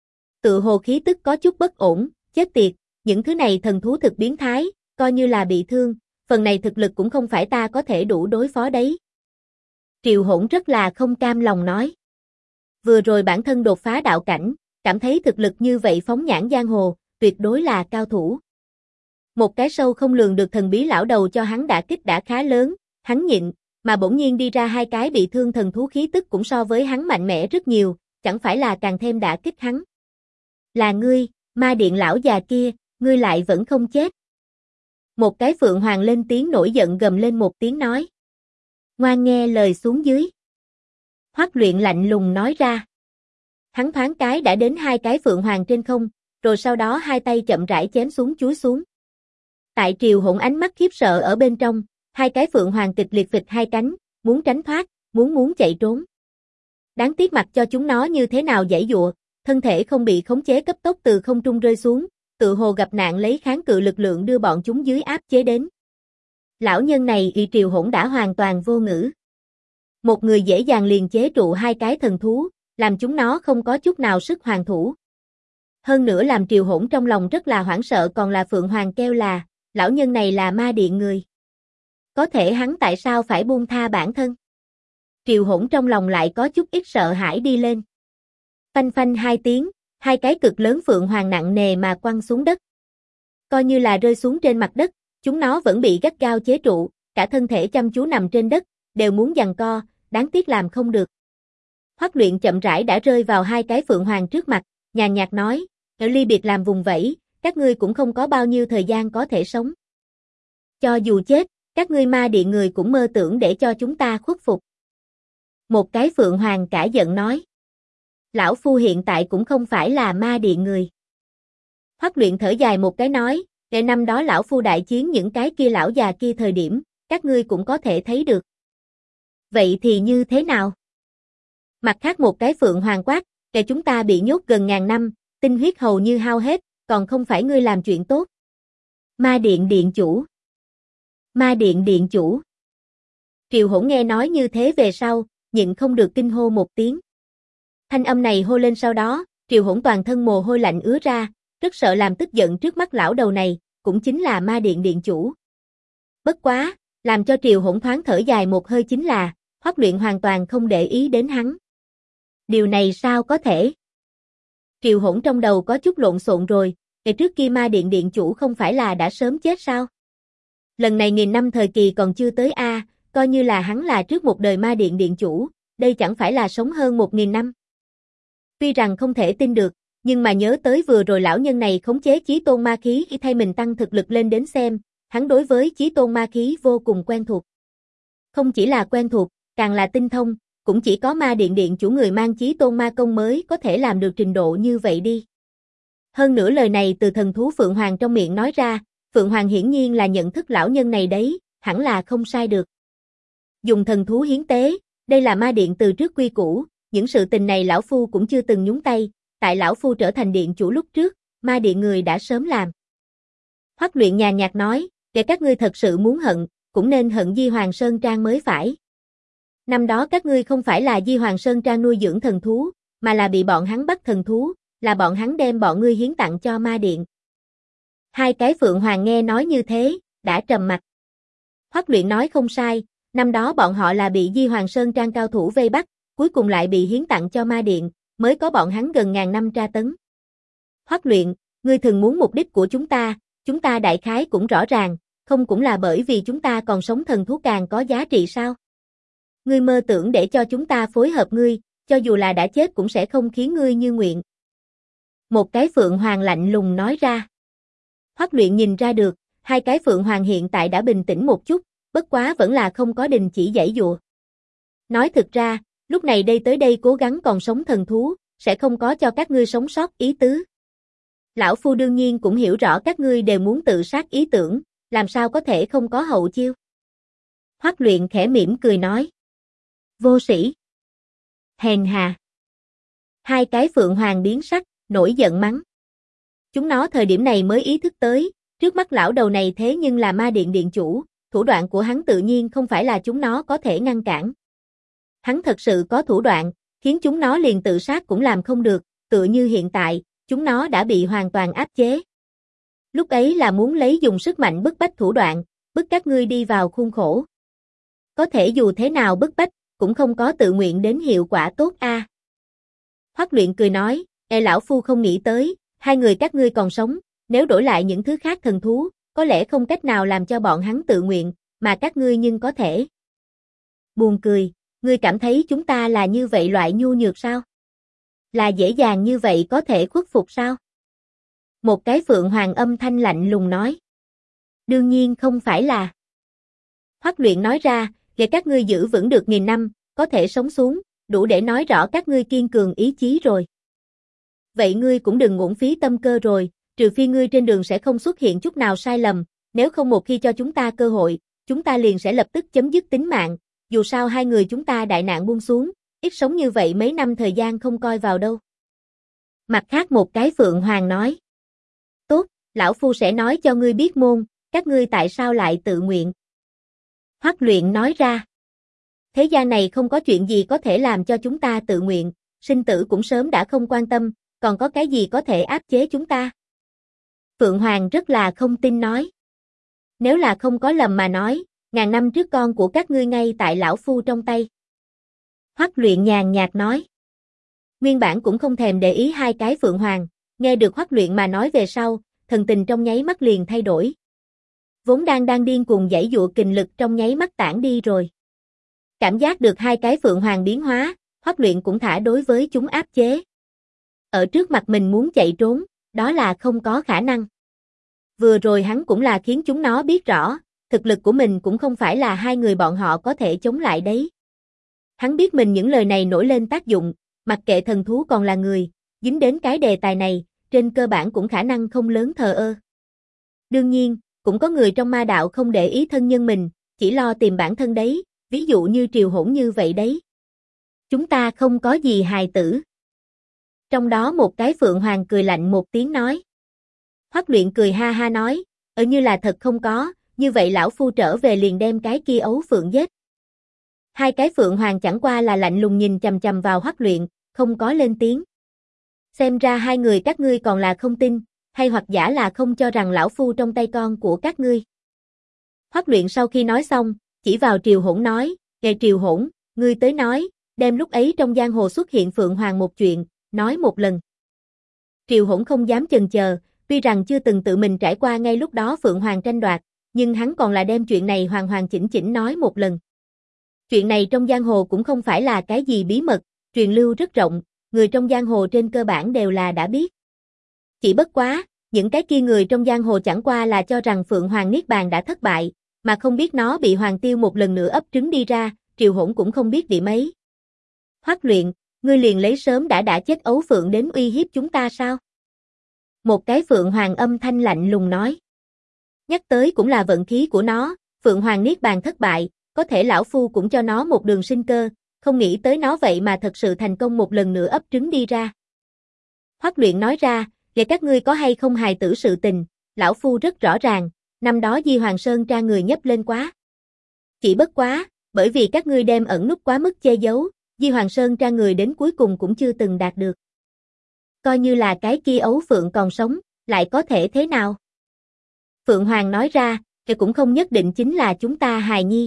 Tự hồ khí tức có chút bất ổn, chết tiệt, những thứ này thần thú thực biến thái, coi như là bị thương, phần này thực lực cũng không phải ta có thể đủ đối phó đấy. Triệu Hỗn rất là không cam lòng nói. Vừa rồi bản thân đột phá đạo cảnh, cảm thấy thực lực như vậy phóng nhãn giang hồ, tuyệt đối là cao thủ. Một cái sâu không lường được thần bí lão đầu cho hắn đả kích đã khá lớn, hắn nhịn, mà bỗng nhiên đi ra hai cái bị thương thần thú khí tức cũng so với hắn mạnh mẽ rất nhiều, chẳng phải là càng thêm đả kích hắn. Là ngươi, ma điện lão già kia, ngươi lại vẫn không chết. Một cái Phượng Hoàng lên tiếng nổi giận gầm lên một tiếng nói. Ngoan nghe lời xuống dưới. Hoắc Luyện lạnh lùng nói ra. Hắn thoáng cái đã đến hai cái Phượng Hoàng trên không, rồi sau đó hai tay chậm rãi chém xuống chúi xuống. Tại Triệu Hỗn ánh mắt khiếp sợ ở bên trong, hai cái Phượng Hoàng kịch liệt phịch hai cánh, muốn tránh thoát, muốn chạy trốn. Đáng tiếc mặc cho chúng nó như thế nào giãy giụa, thân thể không bị khống chế cấp tốc từ không trung rơi xuống, tự hồ gặp nạn lấy kháng cự lực lượng đưa bọn chúng dưới áp chế đến. Lão nhân này y Triệu Hỗn đã hoàn toàn vô ngữ. Một người dễ dàng liền chế trụ hai cái thần thú, làm chúng nó không có chút nào sức hoàn thủ. Hơn nữa làm Triệu Hỗn trong lòng rất là hoảng sợ còn là Phượng Hoàng kêu là, lão nhân này là ma điện người. Có thể hắn tại sao phải buông tha bản thân? Triệu Hỗn trong lòng lại có chút ít sợ hãi đi lên. Phanh phanh hai tiếng, hai cái cực lớn Phượng Hoàng nặng nề mà quăng xuống đất. Coi như là rơi xuống trên mặt đất, chúng nó vẫn bị gắt gao chế trụ, cả thân thể chăm chú nằm trên đất, đều muốn giằng co, đáng tiếc làm không được. Hoắc Luyện chậm rãi đã rơi vào hai cái phượng hoàng trước mặt, nhàn nhạt nói, ở ly biệt làm vùng vẫy, các ngươi cũng không có bao nhiêu thời gian có thể sống. Cho dù chết, các ngươi ma điện người cũng mơ tưởng để cho chúng ta khuất phục. Một cái phượng hoàng cả giận nói. Lão phu hiện tại cũng không phải là ma điện người. Hoắc Luyện thở dài một cái nói, để năm đó lão phu đại chiến những cái kia lão già kia thời điểm, các ngươi cũng có thể thấy được. Vậy thì như thế nào? Mặt khác một cái phượng hoàng quát, để chúng ta bị nhốt gần ngàn năm, tinh huyết hầu như hao hết, còn không phải ngươi làm chuyện tốt. Ma điện điện chủ. Ma điện điện chủ. Triệu Hỗn nghe nói như thế về sau, nhịn không được kinh hô một tiếng. Thanh âm này hô lên sau đó, Triệu Hỗn toàn thân mồ hôi lạnh ứa ra, rất sợ làm tức giận trước mắt lão đầu này, cũng chính là ma điện điện chủ. Bất quá, làm cho Triệu Hỗn thoáng thở dài một hơi chính là, Hoắc Luyện hoàn toàn không để ý đến hắn. Điều này sao có thể? Triệu Hỗn trong đầu có chút lộn xộn rồi, ngày trước kia ma điện điện chủ không phải là đã sớm chết sao? Lần này nghìn năm thời kỳ còn chưa tới a, coi như là hắn là trước một đời ma điện điện chủ, đây chẳng phải là sống hơn 1000 năm. Tuy rằng không thể tin được, nhưng mà nhớ tới vừa rồi lão nhân này khống chế chí tôn ma khí khi thay mình tăng thực lực lên đến xem, hắn đối với chí tôn ma khí vô cùng quen thuộc. Không chỉ là quen thuộc, càng là tinh thông, cũng chỉ có ma điện điện chủ người mang chí tôn ma công mới có thể làm được trình độ như vậy đi. Hơn nữa lời này từ thần thú Phượng Hoàng trong miệng nói ra, Phượng Hoàng hiển nhiên là nhận thức lão nhân này đấy, hẳn là không sai được. Dùng thần thú hiến tế, đây là ma điện từ trước quy củ, những sự tình này lão phu cũng chưa từng nhúng tay, tại lão phu trở thành điện chủ lúc trước, ma điện người đã sớm làm. Hoắc Luyện nhàn nhạt nói, để các ngươi thật sự muốn hận, cũng nên hận Di Hoàng Sơn Trang mới phải. Năm đó các ngươi không phải là Di Hoàng Sơn Trang nuôi dưỡng thần thú, mà là bị bọn hắn bắt thần thú, là bọn hắn đem bọn ngươi hiến tặng cho ma điện. Hai cái Phượng Hoàng nghe nói như thế, đã trầm mặt. Hoắc Luyện nói không sai, năm đó bọn họ là bị Di Hoàng Sơn Trang cao thủ vây bắt, cuối cùng lại bị hiến tặng cho ma điện, mới có bọn hắn gần ngàn năm tra tấn. Hoắc Luyện, ngươi thường muốn mục đích của chúng ta đại khái cũng rõ ràng, không cũng là bởi vì chúng ta còn sống thần thú càng có giá trị sao? Ngươi mơ tưởng để cho chúng ta phối hợp ngươi, cho dù là đã chết cũng sẽ không khiến ngươi như nguyện. Một cái Phượng Hoàng lạnh lùng nói ra. Hoắc Luyện nhìn ra được, hai cái Phượng Hoàng hiện tại đã bình tĩnh một chút, bất quá vẫn là không có đình chỉ giãy giụa. Nói thực ra, lúc này đây tới đây cố gắng còn sống thần thú, sẽ không có cho các ngươi sống sót ý tứ. Lão phu đương nhiên cũng hiểu rõ các ngươi đều muốn tự sát ý tưởng, làm sao có thể không có hậu chiêu. Hoắc Luyện khẽ mỉm cười nói. Vô sĩ. Hèn hà. Hai cái Phượng Hoàng biến sắc, nổi giận mắng. Chúng nó thời điểm này mới ý thức tới, trước mắt lão đầu này thế nhưng là ma điện điện chủ, thủ đoạn của hắn tự nhiên không phải là chúng nó có thể ngăn cản. Hắn thật sự có thủ đoạn, khiến chúng nó liền tự sát cũng làm không được, tựa như hiện tại, chúng nó đã bị hoàn toàn áp chế. Lúc ấy là muốn lấy dùng sức mạnh bức bách thủ đoạn, bức các ngươi đi vào khuôn khổ. Có thể dù thế nào bức bách, cũng không có tự nguyện đến hiệu quả tốt a. Hoắc Luyện cười nói, lão phu không nghĩ tới, hai người các ngươi còn sống, nếu đổi lại những thứ khác thần thú, có lẽ không cách nào làm cho bọn hắn tự nguyện, mà các ngươi nhưng có thể. Buồn cười, ngươi cảm thấy chúng ta là như vậy loại nhu nhược sao? Là dễ dàng như vậy có thể khuất phục sao? Một cái Phượng Hoàng âm thanh lạnh lùng nói. Đương nhiên không phải là. Hoắc Luyện nói ra, để các ngươi giữ vững được 1000 năm, có thể sống xuống, đủ để nói rõ các ngươi kiên cường ý chí rồi. Vậy ngươi cũng đừng uổng phí tâm cơ rồi, trừ phi ngươi trên đường sẽ không xuất hiện chút nào sai lầm, nếu không một khi cho chúng ta cơ hội, chúng ta liền sẽ lập tức chấm dứt tính mạng, dù sao hai người chúng ta đại nạn buông xuống, ít sống như vậy mấy năm thời gian không coi vào đâu. Mặt khác một cái Phượng Hoàng nói. Tốt, lão phu sẽ nói cho ngươi biết môn, các ngươi tại sao lại tự nguyện. Hoắc Luyện nói ra. Thế gian này không có chuyện gì có thể làm cho chúng ta tự nguyện, sinh tử cũng sớm đã không quan tâm, còn có cái gì có thể áp chế chúng ta? Phượng Hoàng rất là không tin nói. Nếu là không có lầm mà nói, ngàn năm trước con của các ngươi ngay tại lão phu trong tay. Hoắc Luyện nhàn nhạt nói. Nguyên bản cũng không thèm để ý hai cái Phượng Hoàng, nghe được Hoắc Luyện mà nói về sau, thần tình trong nháy mắt liền thay đổi. Vốn đang điên cuồng giãy giụa kình lực trong nháy mắt tản đi rồi. Cảm giác được hai cái Phượng Hoàng biến hóa, Hoắc Luyện cũng thả đối với chúng áp chế. Ở trước mặt mình muốn chạy trốn, đó là không có khả năng. Vừa rồi hắn cũng là khiến chúng nó biết rõ, thực lực của mình cũng không phải là hai người bọn họ có thể chống lại đấy. Hắn biết mình những lời này nổi lên tác dụng, mặc kệ thần thú còn là người, dính đến cái đề tài này, trên cơ bản cũng khả năng không lớn thờ ơ. Đương nhiên, cũng có người trong ma đạo không để ý thân nhân mình, chỉ lo tìm bản thân đấy, ví dụ như Triều Hỗn như vậy đấy. Chúng ta không có gì hài tử. Trong đó một cái Phượng Hoàng cười lạnh một tiếng nói. Hoắc Luyện cười ha ha nói, như là thật không có, như vậy lão phu trở về liền đem cái kia ấu phượng giết. Hai cái Phượng Hoàng chẳng qua là lạnh lùng nhìn chằm chằm vào Hoắc Luyện, không có lên tiếng. Xem ra hai người các ngươi còn là không tin, hay hoặc giả là không cho rằng lão phu trong tay con của các ngươi. Hoắc Luyện sau khi nói xong, chỉ vào Triều Hỗn nói, "Nghe Triều Hỗn, ngươi tới nói, đem lúc ấy trong giang hồ xuất hiện Phượng Hoàng một chuyện, nói một lần." Triều Hỗn không dám chần chờ, tuy rằng chưa từng tự mình trải qua ngay lúc đó Phượng Hoàng tranh đoạt, nhưng hắn còn là đem chuyện này hoàn hoàn chỉnh chỉnh nói một lần. Chuyện này trong giang hồ cũng không phải là cái gì bí mật, truyền lưu rất rộng, người trong giang hồ trên cơ bản đều là đã biết. Chỉ bất quá, những cái kia người trong giang hồ chẳng qua là cho rằng Phượng Hoàng Niết Bàn đã thất bại, mà không biết nó bị Hoàng Tiêu một lần nữa ấp trứng đi ra, Triều Hỗn cũng không biết điểm ấy. Hoắc Luyện, ngươi liền lấy sớm đã chết ấu phượng đến uy hiếp chúng ta sao? Một cái Phượng Hoàng âm thanh lạnh lùng nói. Nhắc tới cũng là vận khí của nó, Phượng Hoàng Niết Bàn thất bại, có thể lão phu cũng cho nó một đường sinh cơ, không nghĩ tới nó vậy mà thật sự thành công một lần nữa ấp trứng đi ra. Hoắc Luyện nói ra, vậy các ngươi có hay không hài tử sự tình, lão phu rất rõ ràng, năm đó Di Hoàng Sơn tra người nhấp lên quá. Chỉ bất quá, bởi vì các ngươi đem ẩn nút quá mức che giấu, Di Hoàng Sơn tra người đến cuối cùng cũng chưa từng đạt được. Coi như là cái kia ấu phượng còn sống, lại có thể thế nào? Phượng Hoàng nói ra, thì cũng không nhất định chính là chúng ta hài nhi.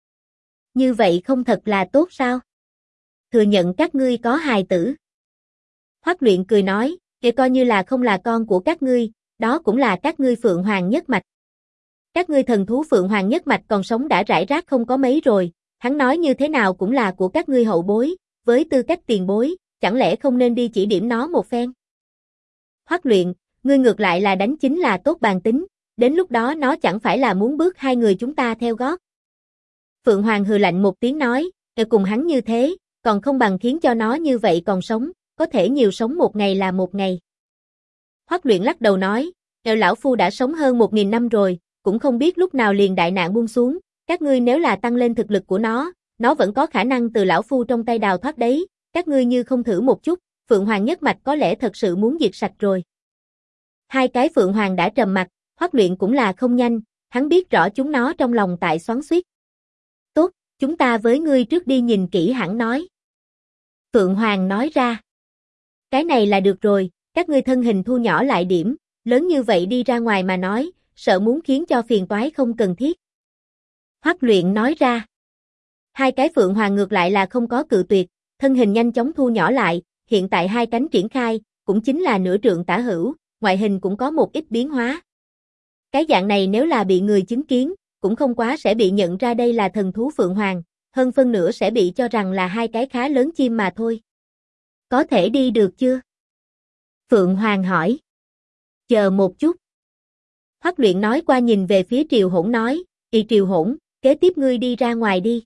Như vậy không thật là tốt sao? Thừa nhận các ngươi có hài tử. Hoắc Luyện cười nói, thì coi như là không là con của các ngươi, đó cũng là các ngươi Phượng Hoàng nhất mạch. Các ngươi thần thú Phượng Hoàng nhất mạch còn sống đã rải rác không có mấy rồi, hắn nói như thế nào cũng là của các ngươi hậu bối, với tư cách tiền bối, chẳng lẽ không nên đi chỉ điểm nó một phen? Hoắc Luyện, ngươi ngược lại là đánh chính là tốt bàn tính, đến lúc đó nó chẳng phải là muốn bước hai người chúng ta theo gót. Phượng Hoàng hừ lạnh một tiếng nói, cùng hắn như thế, còn không bằng khiến cho nó như vậy còn sống, có thể nhiều sống một ngày là một ngày. Hoắc Luyện lắc đầu nói, lão phu đã sống hơn 1000 năm rồi, cũng không biết lúc nào liền đại nạn buông xuống, các ngươi nếu là tăng lên thực lực của nó vẫn có khả năng từ lão phu trong tay đào thoát đấy, các ngươi như không thử một chút, Phượng Hoàng nhất mạch có lẽ thật sự muốn diệt sạch rồi. Hai cái Phượng Hoàng đã trầm mặt, Hoắc Luyện cũng là không nhanh, hắn biết rõ chúng nó trong lòng tại xoắn xuýt. Tốt, chúng ta với ngươi trước đi nhìn kỹ hẳn nói. Phượng Hoàng nói ra. Cái này là được rồi, các ngươi thân hình thu nhỏ lại điểm, lớn như vậy đi ra ngoài mà nói, sợ muốn khiến cho phiền toái không cần thiết. Hoắc Luyện nói ra. Hai cái Phượng Hoàng ngược lại là không có cự tuyệt, thân hình nhanh chóng thu nhỏ lại, hiện tại hai cánh triển khai, cũng chính là nửa trượng tả hữu, ngoại hình cũng có một ít biến hóa. Cái dạng này nếu là bị người chứng kiến, cũng không quá sẽ bị nhận ra đây là thần thú Phượng Hoàng, hơn phân nửa sẽ bị cho rằng là hai cái khá lớn chim mà thôi. Có thể đi được chưa? Phượng Hoàng hỏi. Chờ một chút. Hoắc Luyện nói qua nhìn về phía Triều Hỗn nói, Triều Hỗn, kế tiếp ngươi đi ra ngoài đi.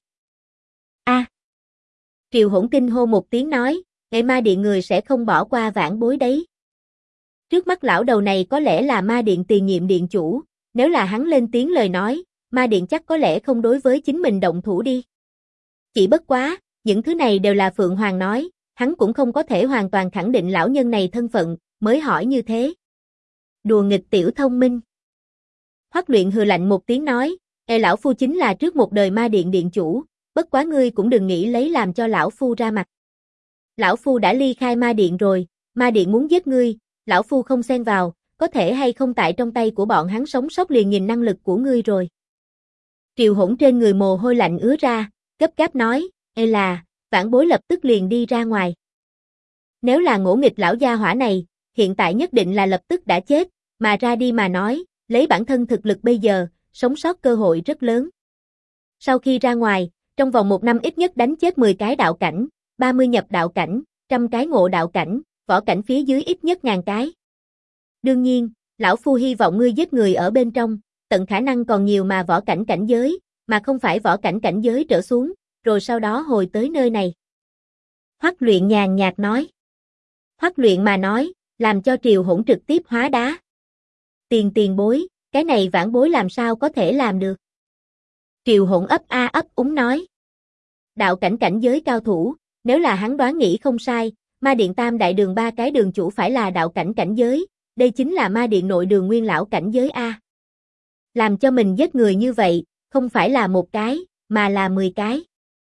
A. Triều Hỗn kinh hô một tiếng nói, ma điện người sẽ không bỏ qua vãn bối đấy. Trước mắt lão đầu này có lẽ là ma điện tiền nhiệm điện chủ, nếu là hắn lên tiếng lời nói, ma điện chắc có lẽ không đối với chính mình động thủ đi. Chỉ bất quá, những thứ này đều là Phượng Hoàng nói, hắn cũng không có thể hoàn toàn khẳng định lão nhân này thân phận, mới hỏi như thế. Đùa nghịch tiểu thông minh. Hoắc Luyện hừ lạnh một tiếng nói, lão phu chính là trước một đời ma điện điện chủ, bất quá ngươi cũng đừng nghĩ lấy làm cho lão phu ra mặt. Lão phu đã ly khai ma điện rồi, ma điện muốn giết ngươi, lão phu không xen vào, có thể hay không tại trong tay của bọn hắn sống sót liền nhìn năng lực của ngươi rồi. Triều Hỗn trên người mồ hôi lạnh ứa ra, gấp gáp nói, là, vãn bối lập tức liền đi ra ngoài. Nếu là ngỗ nghịch lão gia hỏa này, hiện tại nhất định là lập tức đã chết, mà ra đi mà nói, lấy bản thân thực lực bây giờ, sống sót cơ hội rất lớn. Sau khi ra ngoài, trong vòng 1 năm ít nhất đánh chết 10 cái đạo cảnh, 30 nhập đạo cảnh, 100 cái ngộ đạo cảnh, võ cảnh phía dưới ít nhất 1000 cái. Đương nhiên, lão phu hy vọng ngươi giết người ở bên trong, tận khả năng còn nhiều mà võ cảnh cảnh giới, mà không phải võ cảnh cảnh giới trở xuống, rồi sau đó hồi tới nơi này. Hoắc Luyện nhàn nhạt nói. Hoắc Luyện mà nói, làm cho Triều Hỗn trực tiếp hóa đá. Tiền bối, cái này vãn bối làm sao có thể làm được? Triều Hỗn ấp a ấp úng nói. Đạo cảnh cảnh giới cao thủ, nếu là hắn đoán nghĩ không sai, Ma Điện Tam Đại Đường 3 cái đường chủ phải là đạo cảnh cảnh giới, đây chính là Ma Điện nội đường nguyên lão cảnh giới A. Làm cho mình giết người như vậy, không phải là một cái, mà là 10 cái.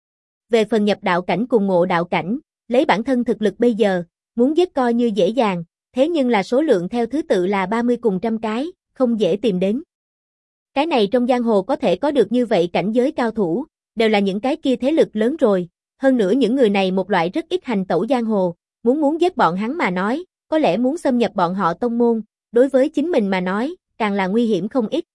Về phần nhập đạo cảnh cùng ngộ đạo cảnh, lấy bản thân thực lực bây giờ, muốn giết coi như dễ dàng, thế nhưng là số lượng theo thứ tự là 30 cùng 100 cái, không dễ tìm đến. Cái này trong giang hồ có thể có được như vậy cảnh giới cao thủ, đều là những cái kia thế lực lớn rồi, hơn nữa những người này một loại rất ít hành tẩu giang hồ, muốn giết bọn hắn mà nói, có lẽ muốn xâm nhập bọn họ tông môn, đối với chính mình mà nói, càng là nguy hiểm không ít.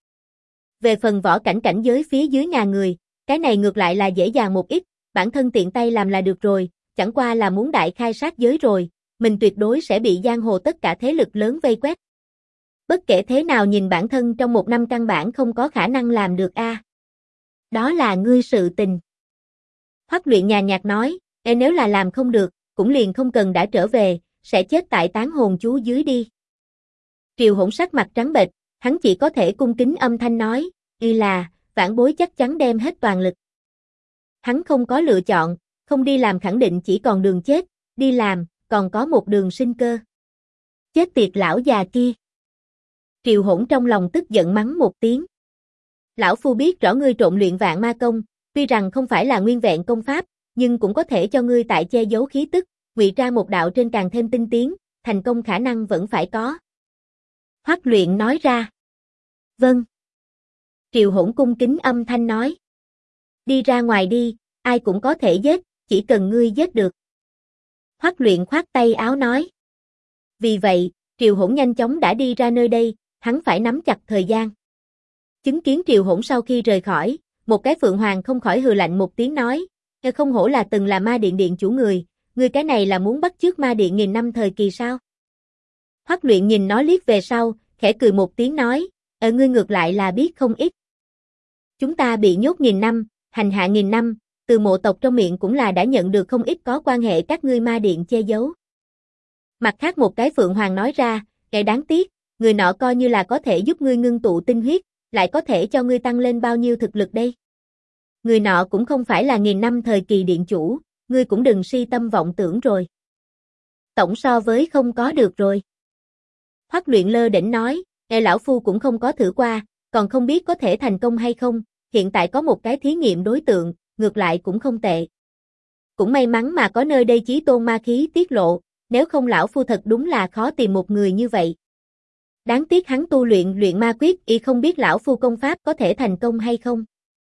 Về phần võ cảnh cảnh giới phía dưới 1000 người, cái này ngược lại là dễ dàng một ít, bản thân tiện tay làm là được rồi, chẳng qua là muốn đại khai sát giới rồi, mình tuyệt đối sẽ bị giang hồ tất cả thế lực lớn vây quét. Bất kể thế nào nhìn bản thân trong 1 năm căn bản không có khả năng làm được a. Đó là ngươi sự tình. Hoắc Luyện nhàn nhạt nói, nếu là làm không được, cũng liền không cần đã trở về, sẽ chết tại tán hồn chú dưới đi. Triều Hỗn sắc mặt trắng bệch, hắn chỉ có thể cung kính âm thanh nói, là, vãn bối chắc chắn đem hết toàn lực. Hắn không có lựa chọn, không đi làm khẳng định chỉ còn đường chết, đi làm, còn có một đường sinh cơ. Chết tiệt lão già kia. Triều Hỗn trong lòng tức giận mắng một tiếng. Lão phu biết rõ ngươi trộn luyện vạn ma công, tuy rằng không phải là nguyên vẹn công pháp, nhưng cũng có thể cho ngươi tại che giấu khí tức, ngụy trang một đạo trên càng thêm tinh tiến, thành công khả năng vẫn phải có. Hoắc Luyện nói ra. Vâng. Triều Hỗn cung kính âm thanh nói. Đi ra ngoài đi, ai cũng có thể giết, chỉ cần ngươi giết được. Hoắc Luyện khoát tay áo nói. Vì vậy, Triều Hỗn nhanh chóng đã đi ra nơi đây, hắn phải nắm chặt thời gian. Chứng kiến Triều Hỗn sau khi rời khỏi, một cái Phượng Hoàng không khỏi hừ lạnh một tiếng nói, không hổ là từng là Ma Điện điện chủ người cái này là muốn bắt chước Ma Điện 1000 năm thời kỳ sao? Hoắc Luyện nhìn nó liếc về sau, khẽ cười một tiếng nói, ngươi ngược lại là biết không ít. Chúng ta bị nhốt 1000 năm, hành hạ 1000 năm, từ mộ tộc trong miệng cũng là đã nhận được không ít có quan hệ các ngươi Ma Điện che giấu. Mặt khác một cái Phượng Hoàng nói ra, đáng tiếc, người nọ coi như là có thể giúp ngươi ngưng tụ tinh huyết, lại có thể cho ngươi tăng lên bao nhiêu thực lực đây. Người nọ cũng không phải là 1000 năm thời kỳ điện chủ, ngươi cũng đừng si tâm vọng tưởng rồi. Tổng so với không có được rồi. Hoắc Luyện lơ đễnh nói, lão phu cũng không có thử qua, còn không biết có thể thành công hay không, hiện tại có một cái thí nghiệm đối tượng, ngược lại cũng không tệ. Cũng may mắn mà có nơi đây chí tôn ma khí tiết lộ, nếu không lão phu thật đúng là khó tìm một người như vậy. Đáng tiếc hắn tu luyện ma quyết y không biết lão phu công pháp có thể thành công hay không.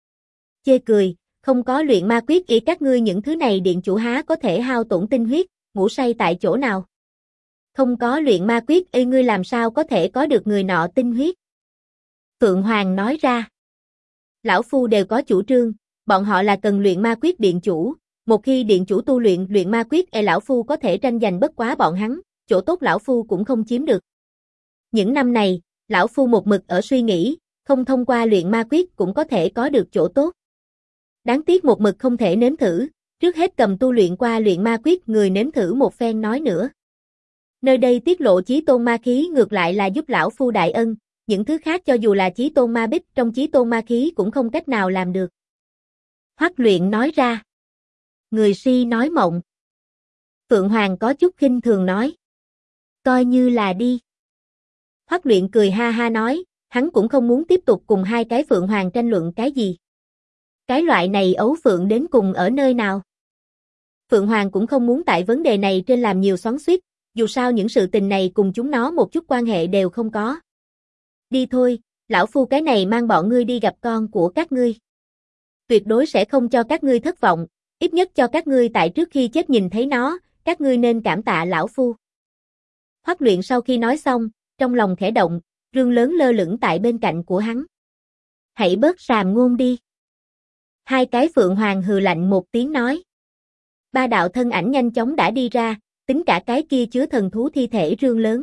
Chê cười, không có luyện ma quyết y các ngươi những thứ này điện chủ há có thể hao tổn tinh huyết, ngủ say tại chỗ nào. Không có luyện ma quyết y ngươi làm sao có thể có được người nọ tinh huyết. Phượng Hoàng nói ra. Lão phu đều có chủ trương, bọn họ là cần luyện ma quyết điện chủ, một khi điện chủ tu luyện ma quyết lão phu có thể tranh giành bất quá bọn hắn, chỗ tốt lão phu cũng không chiếm được. Những năm này, lão phu một mực ở suy nghĩ, không thông qua luyện ma quyết cũng có thể có được chỗ tốt. Đáng tiếc một mực không thể nếm thử, trước hết cầm tu luyện qua luyện ma quyết người nếm thử một phen nói nữa. Nơi đây tiết lộ chí tôn ma khí ngược lại là giúp lão phu đại ân, những thứ khác cho dù là chí tôn ma bích trong chí tôn ma khí cũng không cách nào làm được. Hoắc Luyện nói ra. Người si nói mộng. Phượng Hoàng có chút khinh thường nói. Coi như là đi. Hoắc Luyện cười ha ha nói, hắn cũng không muốn tiếp tục cùng hai cái Phượng Hoàng tranh luận cái gì. Cái loại này ấu phượng đến cùng ở nơi nào? Phượng Hoàng cũng không muốn tại vấn đề này trên làm nhiều xoắn xuýt, dù sao những sự tình này cùng chúng nó một chút quan hệ đều không có. Đi thôi, lão phu cái này mang bọn ngươi đi gặp con của các ngươi. Tuyệt đối sẽ không cho các ngươi thất vọng, ít nhất cho các ngươi tại trước khi chết nhìn thấy nó, các ngươi nên cảm tạ lão phu. Hoắc Luyện sau khi nói xong, trong lòng khẽ động, rương lớn lơ lửng tại bên cạnh của hắn. Hãy bớt sàm ngôn đi. Hai cái phượng hoàng hừ lạnh một tiếng nói. Ba đạo thân ảnh nhanh chóng đã đi ra, tính cả cái kia chứa thần thú thi thể rương lớn.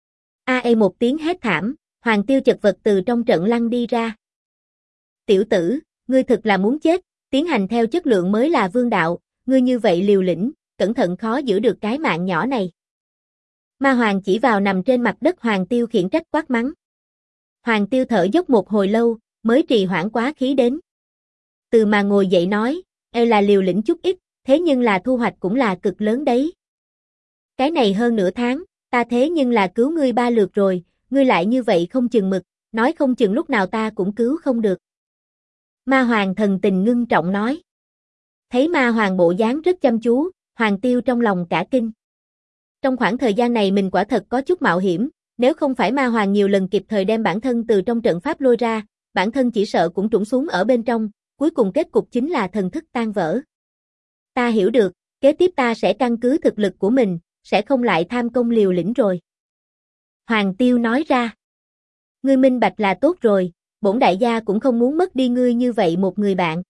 Một tiếng hét thảm, Hoàng Tiêu chật vật từ trong trận lăn đi ra. Tiểu tử, ngươi thực là muốn chết, tiến hành theo chất lượng mới là vương đạo, ngươi như vậy liều lĩnh, cẩn thận khó giữ được cái mạng nhỏ này. Ma Hoàng chỉ vào nằm trên mặt đất Hoàng Tiêu khiển trách quát mắng. Hoàng Tiêu thở dốc một hồi lâu, mới trì hoãn quá khí đến. Từ mà ngồi dậy nói, là liều lĩnh chút ít, thế nhưng là thu hoạch cũng là cực lớn đấy. Cái này hơn nửa tháng, ta thế nhưng là cứu ngươi 3 lượt rồi, ngươi lại như vậy không chừng mực, nói không chừng lúc nào ta cũng cứu không được. Ma Hoàng thần tình ngưng trọng nói. Thấy Ma Hoàng bộ dáng rất chăm chú, Hoàng Tiêu trong lòng cả kinh. Trong khoảng thời gian này mình quả thật có chút mạo hiểm, nếu không phải Ma Hoàng nhiều lần kịp thời đem bản thân từ trong trận pháp lôi ra, bản thân chỉ sợ cũng trũng xuống ở bên trong, cuối cùng kết cục chính là thần thức tan vỡ. Ta hiểu được, kế tiếp ta sẽ căn cứ thực lực của mình, sẽ không lại tham công liều lĩnh rồi. Hoàng Tiêu nói ra. Ngươi minh bạch là tốt rồi, bổn đại gia cũng không muốn mất đi ngươi như vậy một người bạn.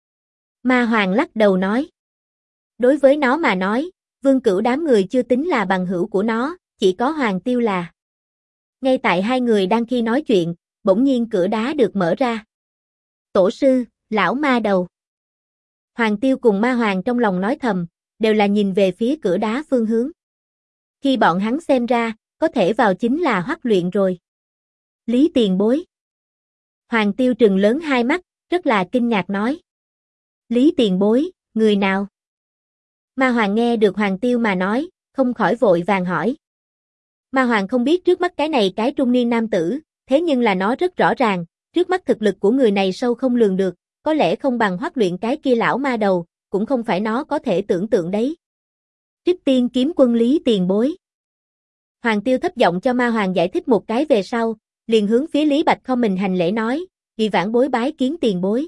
Ma Hoàng lắc đầu nói. Đối với nó mà nói, Vương Cửu đám người chưa tính là bằng hữu của nó, chỉ có Hoàng Tiêu là. Ngay tại hai người đang khi nói chuyện, bỗng nhiên cửa đá được mở ra. Tổ sư, lão ma đầu. Hoàng Tiêu cùng Ma Hoàng trong lòng nói thầm, đều là nhìn về phía cửa đá phương hướng. Khi bọn hắn xem ra, có thể vào chính là Hoắc Luyện rồi. Lý tiền bối. Hoàng Tiêu trừng lớn hai mắt, rất là kinh ngạc nói. Lý tiền bối, người nào? Ma Hoàng nghe được Hoàng Tiêu mà nói, không khỏi vội vàng hỏi. Ma Hoàng không biết trước mắt cái này cái trung niên nam tử, thế nhưng là nó rất rõ ràng, trước mắt thực lực của người này sâu không lường được, có lẽ không bằng Hoắc Luyện cái kia lão ma đầu, cũng không phải nó có thể tưởng tượng đấy. Trích Tiên kiếm quân Lý tiền bối. Hoàng Tiêu thấp giọng cho Ma Hoàng giải thích một cái về sau, liền hướng phía Lý Bạch không mình hành lễ nói, vì vãn bối bái kiến tiền bối.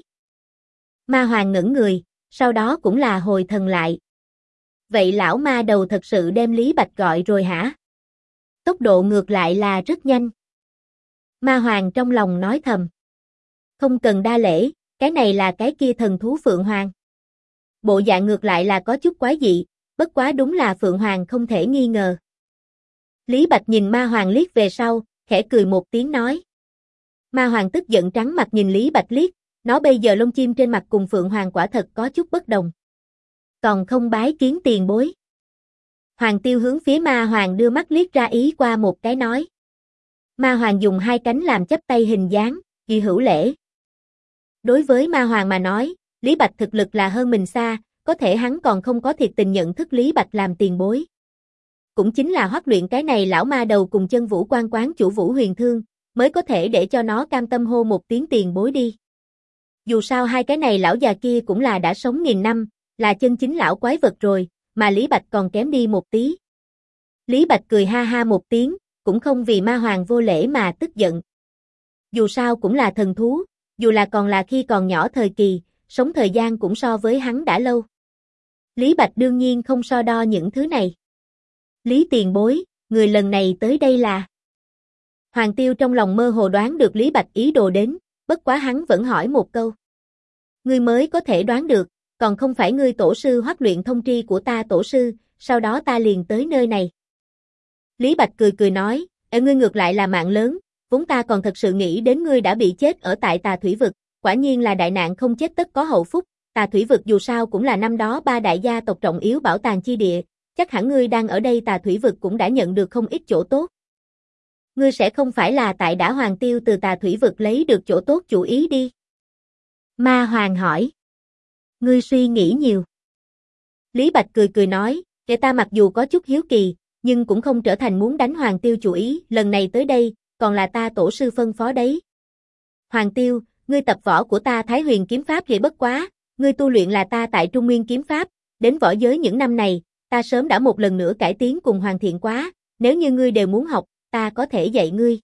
Ma Hoàng ngẩn người, sau đó cũng là hồi thần lại. Vậy lão ma đầu thật sự đem Lý Bạch gọi rồi hả? Tốc độ ngược lại là rất nhanh. Ma Hoàng trong lòng nói thầm. Không cần đa lễ, cái này là cái kia thần thú Phượng Hoàng. Bộ dạng ngược lại là có chút quái dị, bất quá đúng là Phượng Hoàng không thể nghi ngờ. Lý Bạch nhìn Ma Hoàng liếc về sau, khẽ cười một tiếng nói. Ma Hoàng tức giận trắng mặt nhìn Lý Bạch liếc, nó bây giờ lông chim trên mặt cùng Phượng Hoàng quả thật có chút bất đồng. Còn không bái kiến tiền bối. Hoàng Tiêu hướng phía Ma Hoàng đưa mắt liếc ra ý qua một cái nói. Ma Hoàng dùng hai cánh làm chắp tay hình dáng, ghi hữu lễ. Đối với Ma Hoàng mà nói, Lý Bạch thực lực là hơn mình xa, có thể hắn còn không có thiệt tình nhận thức Lý Bạch làm tiền bối. Cũng chính là Hoắc Luyện cái này lão ma đầu cùng Chân Vũ Quan quán chủ Vũ Huyền Thương, mới có thể để cho nó cam tâm hô một tiếng tiền bối đi. Dù sao hai cái này lão già kia cũng là đã sống nghìn năm, là chân chính lão quái vật rồi, mà Lý Bạch còn kém đi một tí. Lý Bạch cười ha ha một tiếng, cũng không vì Ma Hoàng vô lễ mà tức giận. Dù sao cũng là thần thú, dù là còn là khi còn nhỏ thời kỳ, sống thời gian cũng so với hắn đã lâu. Lý Bạch đương nhiên không so đo những thứ này. Lý tiền bối, người lần này tới đây là... Hoàng Tiêu trong lòng mơ hồ đoán được Lý Bạch ý đồ đến, bất quá hắn vẫn hỏi một câu. Ngươi mới có thể đoán được, còn không phải ngươi tổ sư Hoắc Luyện thông tri của ta tổ sư, sau đó ta liền tới nơi này. Lý Bạch cười cười nói, ngươi ngược lại là mạng lớn, vốn ta còn thật sự nghĩ đến ngươi đã bị chết ở tại Tà Thủy Vực, quả nhiên là đại nạn không chết tất có hậu phúc, Tà Thủy Vực dù sao cũng là năm đó ba đại gia tộc trọng yếu bảo tàng chi địa, chắc hẳn ngươi đang ở đây Tà Thủy Vực cũng đã nhận được không ít chỗ tốt. Ngươi sẽ không phải là tại đã Hoàng Tiêu từ Tà Thủy Vực lấy được chỗ tốt chủ ý đi. Ma Hoàng hỏi. Ngươi suy nghĩ nhiều. Lý Bạch cười cười nói, kẻ ta mặc dù có chút hiếu kỳ, nhưng cũng không trở thành muốn đánh Hoàng Tiêu chủ ý, lần này tới đây, còn là ta tổ sư phân phó đấy. Hoàng Tiêu, ngươi tập võ của ta Thái Huyền kiếm pháp vậy bất quá, ngươi tu luyện là ta tại Trung Nguyên kiếm pháp, đến võ giới những năm này, ta sớm đã một lần nữa cải tiến cùng hoàn thiện quá, nếu như ngươi đều muốn học, ta có thể dạy ngươi.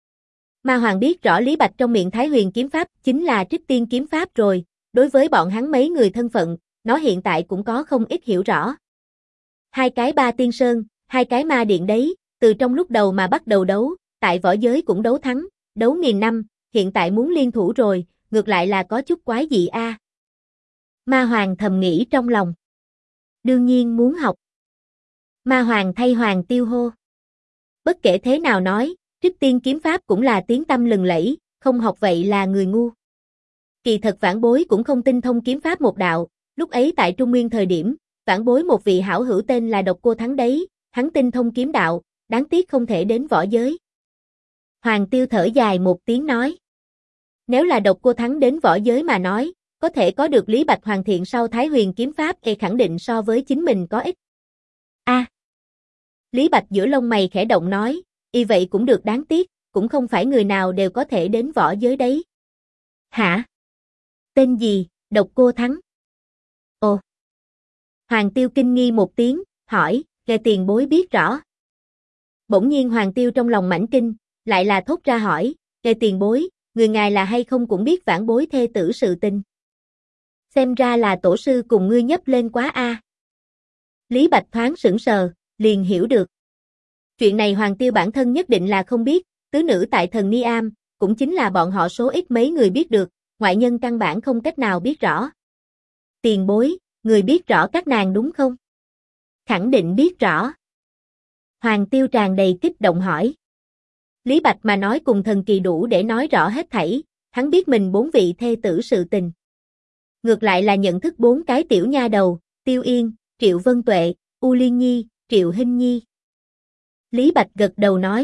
Ma Hoàng biết rõ Lý Bạch trong miệng Thái Huyền kiếm pháp chính là Trích Tiên kiếm pháp rồi, đối với bọn hắn mấy người thân phận, nó hiện tại cũng có không ít hiểu rõ. Hai cái Ba Tiên Sơn, hai cái ma điện đấy, từ trong lúc đầu mà bắt đầu đấu, tại võ giới cũng đấu thắng, đấu nghìn năm, hiện tại muốn liên thủ rồi, ngược lại là có chút quái dị a. Ma Hoàng thầm nghĩ trong lòng. Đương nhiên muốn học. Ma Hoàng thay Hoàng Tiêu hô. Bất kể thế nào nói, Trích Tiên kiếm pháp cũng là tiếng tăm lừng lẫy, không học vậy là người ngu. Kỳ thật Vãn Bối cũng không tinh thông kiếm pháp một đạo, lúc ấy tại Trung Nguyên thời điểm, Vãn Bối một vị hảo hữu tên là Độc Cô Thắng đấy, hắn tinh thông kiếm đạo, đáng tiếc không thể đến võ giới. Hoàng Tiêu thở dài một tiếng nói. Nếu là Độc Cô Thắng đến võ giới mà nói, có thể có được Lý Bạch hoàn thiện sau Thái Huyền kiếm pháp khẳng định so với chính mình có ích. A. Lý Bạch giữa lông mày khẽ động nói, y vậy cũng được đáng tiếc, cũng không phải người nào đều có thể đến võ giới đấy. Hả? Tên gì, Độc Cô Thắng? Ồ. Hoàng Tiêu kinh nghi một tiếng, hỏi, nghe tiền bối biết rõ. Bỗng nhiên Hoàng Tiêu trong lòng mãnh kinh, lại là thốt ra hỏi, nghe tiền bối, người ngài là hay không cũng biết Vãn Bối thê tử sự tình. Xem ra là tổ sư cùng ngươi nhấp lên quá a. Lý Bạch thoáng sững sờ, liền hiểu được. Chuyện này Hoàng Tiêu bản thân nhất định là không biết, tứ nữ tại Thần Ni Am, cũng chính là bọn họ số ít mấy người biết được, ngoại nhân căn bản không cách nào biết rõ. Tiền bối, người biết rõ các nàng đúng không? Khẳng định biết rõ. Hoàng Tiêu tràn đầy kích động hỏi. Lý Bạch mà nói cùng thần kỳ đủ để nói rõ hết thảy, hắn biết mình 4 vị thê tử sự tình. Ngược lại là nhận thức 4 cái tiểu nha đầu, Tiêu Yên, Triệu Vân Tuệ, U Liên Nhi, Triệu Hinh Nhi. Lý Bạch gật đầu nói.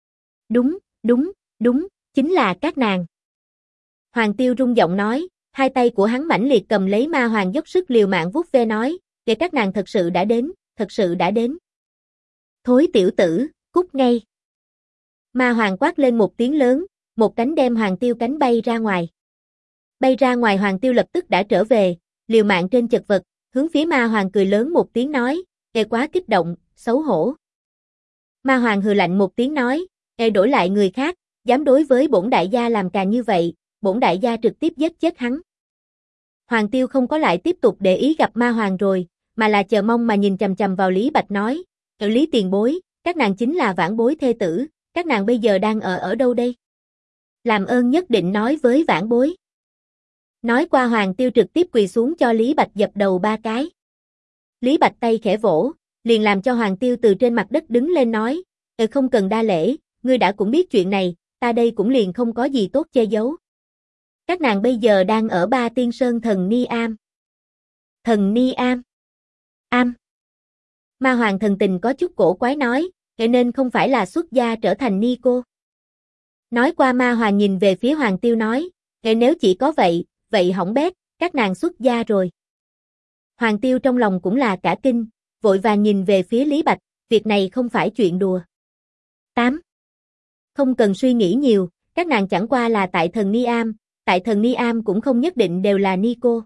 Đúng, chính là các nàng. Hoàng Tiêu rung giọng nói, hai tay của hắn mãnh liệt cầm lấy Ma Hoàng dốc sức liều mạng vuốt ve nói, để các nàng thật sự đã đến. Thối tiểu tử, cút ngay. Ma Hoàng quát lên một tiếng lớn, một cánh đem Hoàng Tiêu cánh bay ra ngoài. Bay ra ngoài Hoàng Tiêu lập tức đã trở về, liều mạng trên chật vật, hướng phía Ma Hoàng cười lớn một tiếng nói, quá kích động, xấu hổ. Ma Hoàng hừ lạnh một tiếng nói, đổi lại người khác, dám đối với bổn đại gia làm càn như vậy, bổn đại gia trực tiếp giết chết hắn. Hoàng Tiêu không có lại tiếp tục để ý gặp Ma Hoàng rồi, mà là chờ mong mà nhìn chằm chằm vào Lý Bạch nói, Lý tiền bối, các nàng chính là Vãn Bối thê tử, các nàng bây giờ đang ở đâu đây? Làm ơn nhất định nói với Vãn Bối. Nói qua Hoàng Tiêu trực tiếp quỳ xuống cho Lý Bạch dập đầu 3 cái. Lý Bạch tay khẽ vỗ, liền làm cho Hoàng Tiêu từ trên mặt đất đứng lên nói, không cần đa lễ, ngươi đã cũng biết chuyện này, ta đây cũng liền không có gì tốt che giấu. Các nàng bây giờ đang ở Ba Tiên Sơn Thần Ni Am. Thần Ni Am? Am? Ma Hoàng thần tình có chút cổ quái nói, nên không phải là xuất gia trở thành ni cô. Nói qua Ma Hoàng nhìn về phía Hoàng Tiêu nói, nếu chỉ có vậy, vậy hỏng bét, các nàng xuất gia rồi. Hoàng Tiêu trong lòng cũng là cả kinh, vội vàng nhìn về phía Lý Bạch, việc này không phải chuyện đùa. 8. Không cần suy nghĩ nhiều, các nàng chẳng qua là tại Thần Ni Am, tại Thần Ni Am cũng không nhất định đều là ni cô.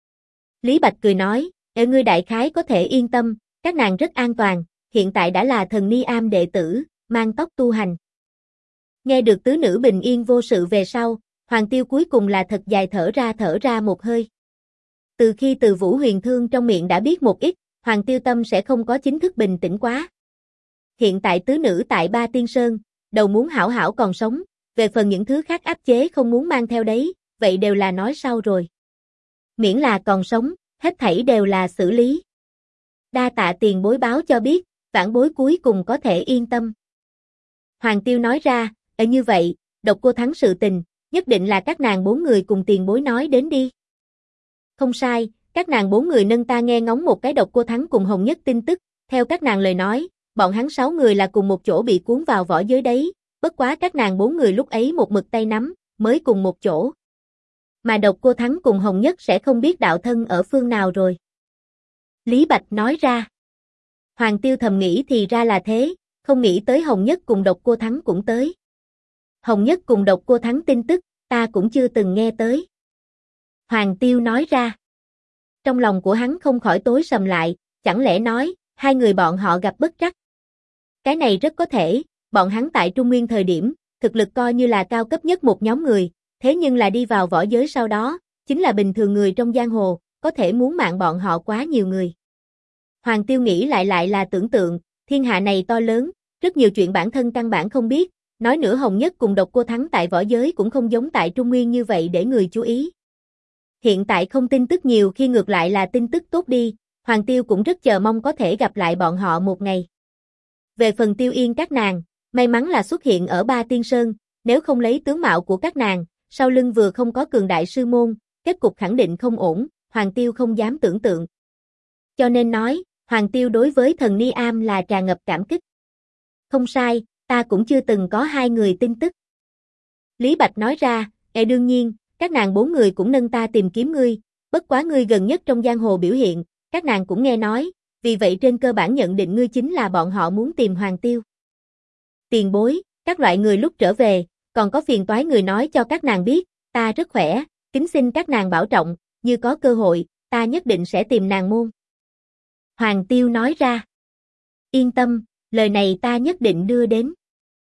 Lý Bạch cười nói, ngươi đại khái có thể yên tâm, các nàng rất an toàn, hiện tại đã là Thần Ni Am đệ tử, mang tóc tu hành. Nghe được tứ nữ bình yên vô sự về sau, Hoàng Tiêu cuối cùng là thật dài thở ra một hơi. Từ khi từ Vũ Huyền Thương trong miệng đã biết một ít, Hoàng Tiêu tâm sẽ không có chính thức bình tĩnh quá. Hiện tại tứ nữ tại Ba Tiên Sơn, đầu muốn hảo hảo còn sống, về phần những thứ khác áp chế không muốn mang theo đấy, vậy đều là nói sau rồi. Miễn là còn sống, hết thảy đều là xử lý. Đa tạ tiền bối báo cho biết, Vãn Bối cuối cùng có thể yên tâm. Hoàng Tiêu nói ra, như vậy, Độc Cô Thắng sự tình, nhất định là các nàng 4 người cùng tiền bối nói đến đi. Không sai, các nàng 4 người nâng ta nghe ngóng một cái Độc Cô Thắng cùng Hồng Nhất tin tức, theo các nàng lời nói, bọn hắn 6 người là cùng một chỗ bị cuốn vào võ giới đấy, bất quá các nàng 4 người lúc ấy một mực tay nắm, mới cùng một chỗ. Mà Độc Cô Thắng cùng Hồng Nhất sẽ không biết đạo thân ở phương nào rồi. Lý Bạch nói ra. Hoàng Tiêu thầm nghĩ thì ra là thế, không nghĩ tới Hồng Nhất cùng Độc Cô Thắng cũng tới. Hồng Nhất cùng Độc Cô Thắng tin tức, ta cũng chưa từng nghe tới. Hoàng Tiêu nói ra. Trong lòng của hắn không khỏi tối sầm lại, chẳng lẽ nói, hai người bọn họ gặp bất trắc. Cái này rất có thể, bọn hắn tại Trung Nguyên thời điểm, thực lực coi như là cao cấp nhất một nhóm người, thế nhưng là đi vào võ giới sau đó, chính là bình thường người trong giang hồ, có thể muốn mạng bọn họ quá nhiều người. Hoàng Tiêu nghĩ lại là tưởng tượng, thiên hạ này to lớn, rất nhiều chuyện bản thân căn bản không biết, nói nữa Hồng Nhất cùng Độc Cô thắng tại võ giới cũng không giống tại Trung Nguyên như vậy để người chú ý. Hiện tại không tin tức nhiều khi ngược lại là tin tức tốt đi, Hoàng Tiêu cũng rất chờ mong có thể gặp lại bọn họ một ngày. Về phần Tiêu Yên các nàng, may mắn là xuất hiện ở Ba Tiên Sơn, nếu không lấy tướng mạo của các nàng, sau lưng vừa không có cường đại sư môn, kết cục khẳng định không ổn, Hoàng Tiêu không dám tưởng tượng. Cho nên nói, Hoàng Tiêu đối với thần Ni Am là tràn ngập cảm kích. Không sai, ta cũng chưa từng có hai người tin tức. Lý Bạch nói ra, đương nhiên, các nàng 4 người cũng nâng ta tìm kiếm ngươi, bất quá ngươi gần nhất trong giang hồ biểu hiện, các nàng cũng nghe nói, vì vậy trên cơ bản nhận định ngươi chính là bọn họ muốn tìm Hoàng Tiêu. Tiền bối, các loại người lúc trở về, còn có phiền toái người nói cho các nàng biết, ta rất khỏe, kính xin các nàng bảo trọng, như có cơ hội, ta nhất định sẽ tìm nàng môn. Hoàng Tiêu nói ra. Yên tâm, lời này ta nhất định đưa đến.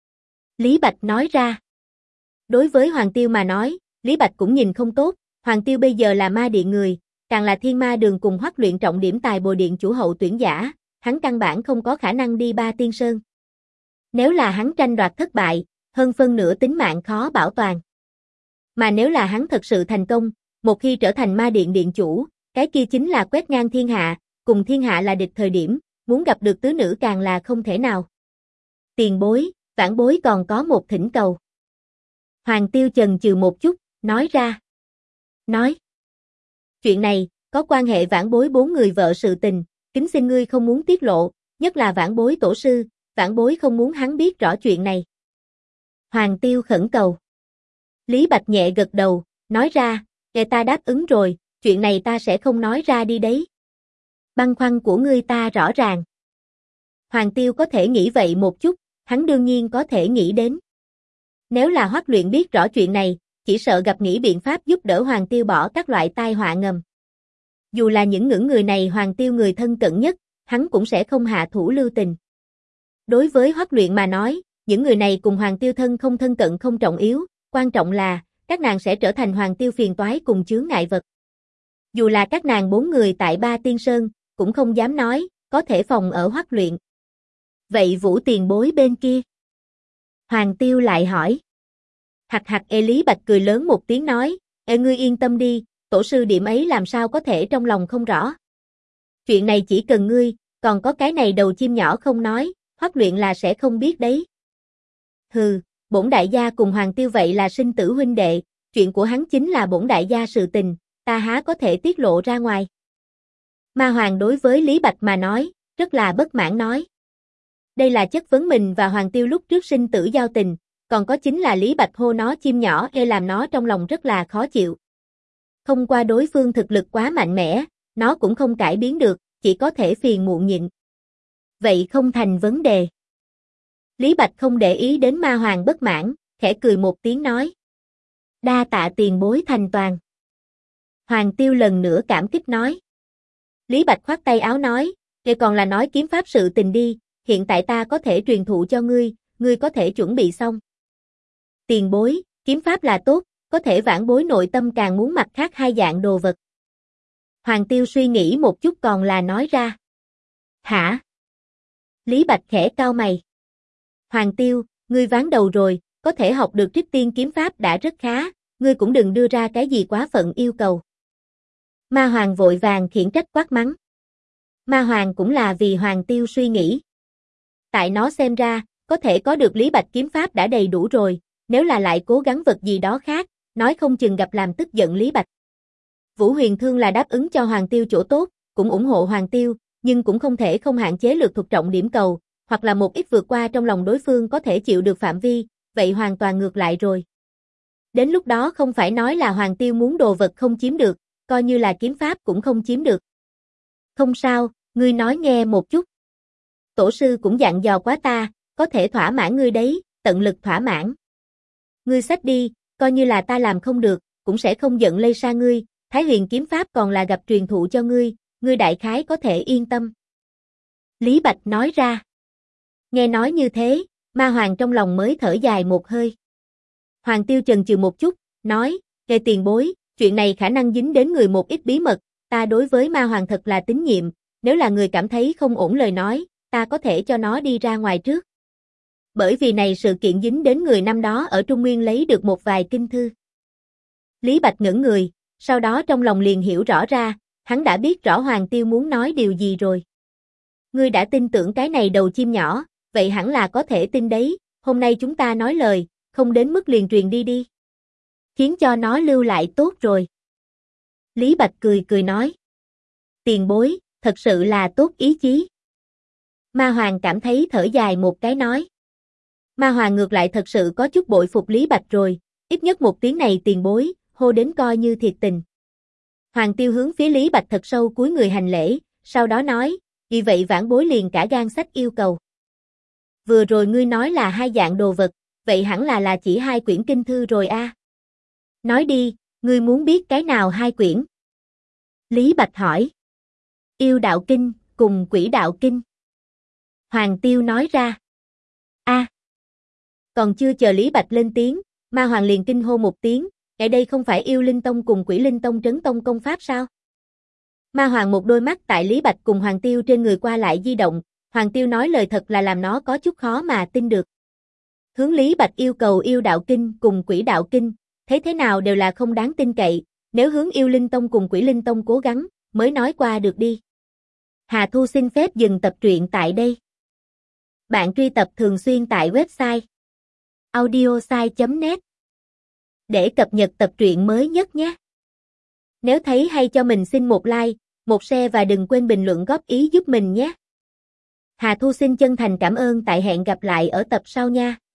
Lý Bạch nói ra. Đối với Hoàng Tiêu mà nói, Lý Bạch cũng nhìn không tốt, Hoàng Tiêu bây giờ là ma điện người, càng là thiên ma đường cùng Hoắc luyện trọng điểm tài bồi điện chủ hậu tuyển giả, hắn căn bản không có khả năng đi Ba Tiên Sơn. Nếu là hắn tranh đoạt thất bại, hơn phân nửa tính mạng khó bảo toàn. Mà nếu là hắn thật sự thành công, một khi trở thành ma điện điện chủ, cái kia chính là quét ngang thiên hạ, cùng thiên hạ là địch thời điểm, muốn gặp được tứ nữ càng là không thể nào. Tiền bối, vãn bối còn có một thỉnh cầu. Hoàng Tiêu chần chừ một chút, nói ra. Nói. Chuyện này, có quan hệ vãn bối 4 người vợ sự tình, kính xin ngươi không muốn tiết lộ, nhất là vãn bối tổ sư, vãn bối không muốn hắn biết rõ chuyện này. Hoàng Tiêu khẩn cầu. Lý Bạch nhẹ gật đầu, nói ra, ta đáp ứng rồi, chuyện này ta sẽ không nói ra đi đấy. Băn khoăn của ngươi ta rõ ràng. Hoàng Tiêu có thể nghĩ vậy một chút, hắn đương nhiên có thể nghĩ đến. Nếu là Hoắc luyện biết rõ chuyện này, chỉ sợ gặp nghĩ biện pháp giúp đỡ Hoàng Tiêu bỏ các loại tai họa ngầm. Dù là những người này Hoàng Tiêu người thân cận nhất, hắn cũng sẽ không hạ thủ lưu tình. Đối với Hoắc luyện mà nói, những người này cùng Hoàng Tiêu thân cận không trọng yếu, quan trọng là, các nàng sẽ trở thành Hoàng Tiêu phiền toái cùng chướng ngại vật. Dù là các nàng 4 người tại Ba Tiên Sơn, cũng không dám nói, có thể phòng ở Hoắc luyện. Vậy Vũ tiền bối bên kia? Hoàng Tiêu lại hỏi. Lý Bạch cười lớn một tiếng nói, ngươi yên tâm đi, tổ sư điểm ấy làm sao có thể trong lòng không rõ. Chuyện này chỉ cần ngươi, còn có cái này đầu chim nhỏ không nói, Hoắc luyện là sẽ không biết đấy. Hừ, bổn đại gia cùng Hoàng Tiêu vậy là sinh tử huynh đệ, chuyện của hắn chính là bổn đại gia sự tình, ta há có thể tiết lộ ra ngoài. Ma Hoàng đối với Lý Bạch mà nói, rất là bất mãn nói. Đây là chất vấn mình và Hoàng Tiêu lúc trước sinh tử giao tình, còn có chính là Lý Bạch hô nó chim nhỏ làm nó trong lòng rất là khó chịu. Không qua đối phương thực lực quá mạnh mẽ, nó cũng không cải biến được, chỉ có thể phiền muộn nhịn. Vậy không thành vấn đề. Lý Bạch không để ý đến Ma Hoàng bất mãn, khẽ cười một tiếng nói. Đa tạ tiền bối thành toàn. Hoàng Tiêu lần nữa cảm kích nói. Lý Bạch khoát tay áo nói, còn là nói kiếm pháp sự tình đi, hiện tại ta có thể truyền thụ cho ngươi, ngươi có thể chuẩn bị xong. Tiền bối, kiếm pháp là tốt, có thể vãn bối nội tâm càng muốn mặt khác hai dạng đồ vật. Hoàng Tiêu suy nghĩ một chút còn là nói ra. Hả? Lý Bạch khẽ cau mày. Hoàng Tiêu, ngươi ván đầu rồi, có thể học được Trích Tiên kiếm pháp đã rất khá, ngươi cũng đừng đưa ra cái gì quá phận yêu cầu. Ma Hoàng vội vàng khiển trách quát mắng. Ma Hoàng cũng là vì Hoàng Tiêu suy nghĩ. Tại nó xem ra, có thể có được Lý Bạch kiếm pháp đã đầy đủ rồi, nếu là lại cố gắng vật gì đó khác, nói không chừng gặp làm tức giận Lý Bạch. Vũ Huyền Thương là đáp ứng cho Hoàng Tiêu chỗ tốt, cũng ủng hộ Hoàng Tiêu, nhưng cũng không thể không hạn chế lược thuộc trọng điểm cầu, hoặc là một ít vượt qua trong lòng đối phương có thể chịu được phạm vi, vậy hoàn toàn ngược lại rồi. Đến lúc đó không phải nói là Hoàng Tiêu muốn đồ vật không chiếm được, coi như là kiếm pháp cũng không chiếm được. Không sao, ngươi nói nghe một chút. Tổ sư cũng dặn dò quá ta, có thể thỏa mãn ngươi đấy, tận lực thỏa mãn. Ngươi xách đi, coi như là ta làm không được, cũng sẽ không giận lây xa ngươi, Thái Huyền kiếm pháp còn là gặp truyền thụ cho ngươi đại khái có thể yên tâm. Lý Bạch nói ra. Nghe nói như thế, Ma Hoàng trong lòng mới thở dài một hơi. Hoàng Tiêu chần chừ một chút, nói, nghe tiền bối, chuyện này khả năng dính đến người một ít bí mật, ta đối với Ma Hoàng thật là tín nhiệm, nếu là người cảm thấy không ổn lời nói, ta có thể cho nó đi ra ngoài trước. bởi vì này sự kiện dính đến người năm đó ở Trung Nguyên lấy được một vài kinh thư. Lý Bạch ngẩn người, sau đó trong lòng liền hiểu rõ ra, hắn đã biết rõ Hoàng Tiêu muốn nói điều gì rồi. Ngươi đã tin tưởng cái này đầu chim nhỏ, vậy hẳn là có thể tin đấy, hôm nay chúng ta nói lời, không đến mức liền truyền đi. Khiến cho nó lưu lại tốt rồi. Lý Bạch cười cười nói. Tiền bối, thật sự là tốt ý chí. Ma Hoàng cảm thấy thở dài một cái nói. Ma Hoàng ngược lại thật sự có chút bội phục Lý Bạch rồi, ít nhất một tiếng này tiền bối, hô đến coi như thiệt tình. Hoàng Tiêu hướng phía Lý Bạch thật sâu cúi người hành lễ, sau đó nói, vì vậy vãn bối liền cả gan sách yêu cầu. Vừa rồi ngươi nói là hai dạng đồ vật, vậy hẳn là chỉ hai quyển kinh thư rồi a. Nói đi, ngươi muốn biết cái nào hai quyển? Lý Bạch hỏi. Yêu đạo kinh, cùng quỷ đạo kinh. Hoàng Tiêu nói ra. A. Còn chưa chờ Lý Bạch lên tiếng, Ma Hoàng liền kinh hô một tiếng, ở đây không phải yêu linh tông cùng quỷ linh tông trấn tông công pháp sao? Ma Hoàng một đôi mắt tại Lý Bạch cùng Hoàng Tiêu trên người qua lại di động, Hoàng Tiêu nói lời thật là làm nó có chút khó mà tin được. Hướng Lý Bạch yêu cầu yêu đạo kinh cùng quỷ đạo kinh, thế nào đều là không đáng tin cậy, nếu hướng yêu linh tông cùng quỷ linh tông cố gắng, mới nói qua được đi. Hà Thu xin phép dừng tập truyện tại đây. Bạn truy tập thường xuyên tại website audiosai.net để cập nhật tập truyện mới nhất nhé. Nếu thấy hay cho mình xin một like, một share và đừng quên bình luận góp ý giúp mình nhé. Hà Thu xin chân thành cảm ơn, tại hẹn gặp lại ở tập sau nha.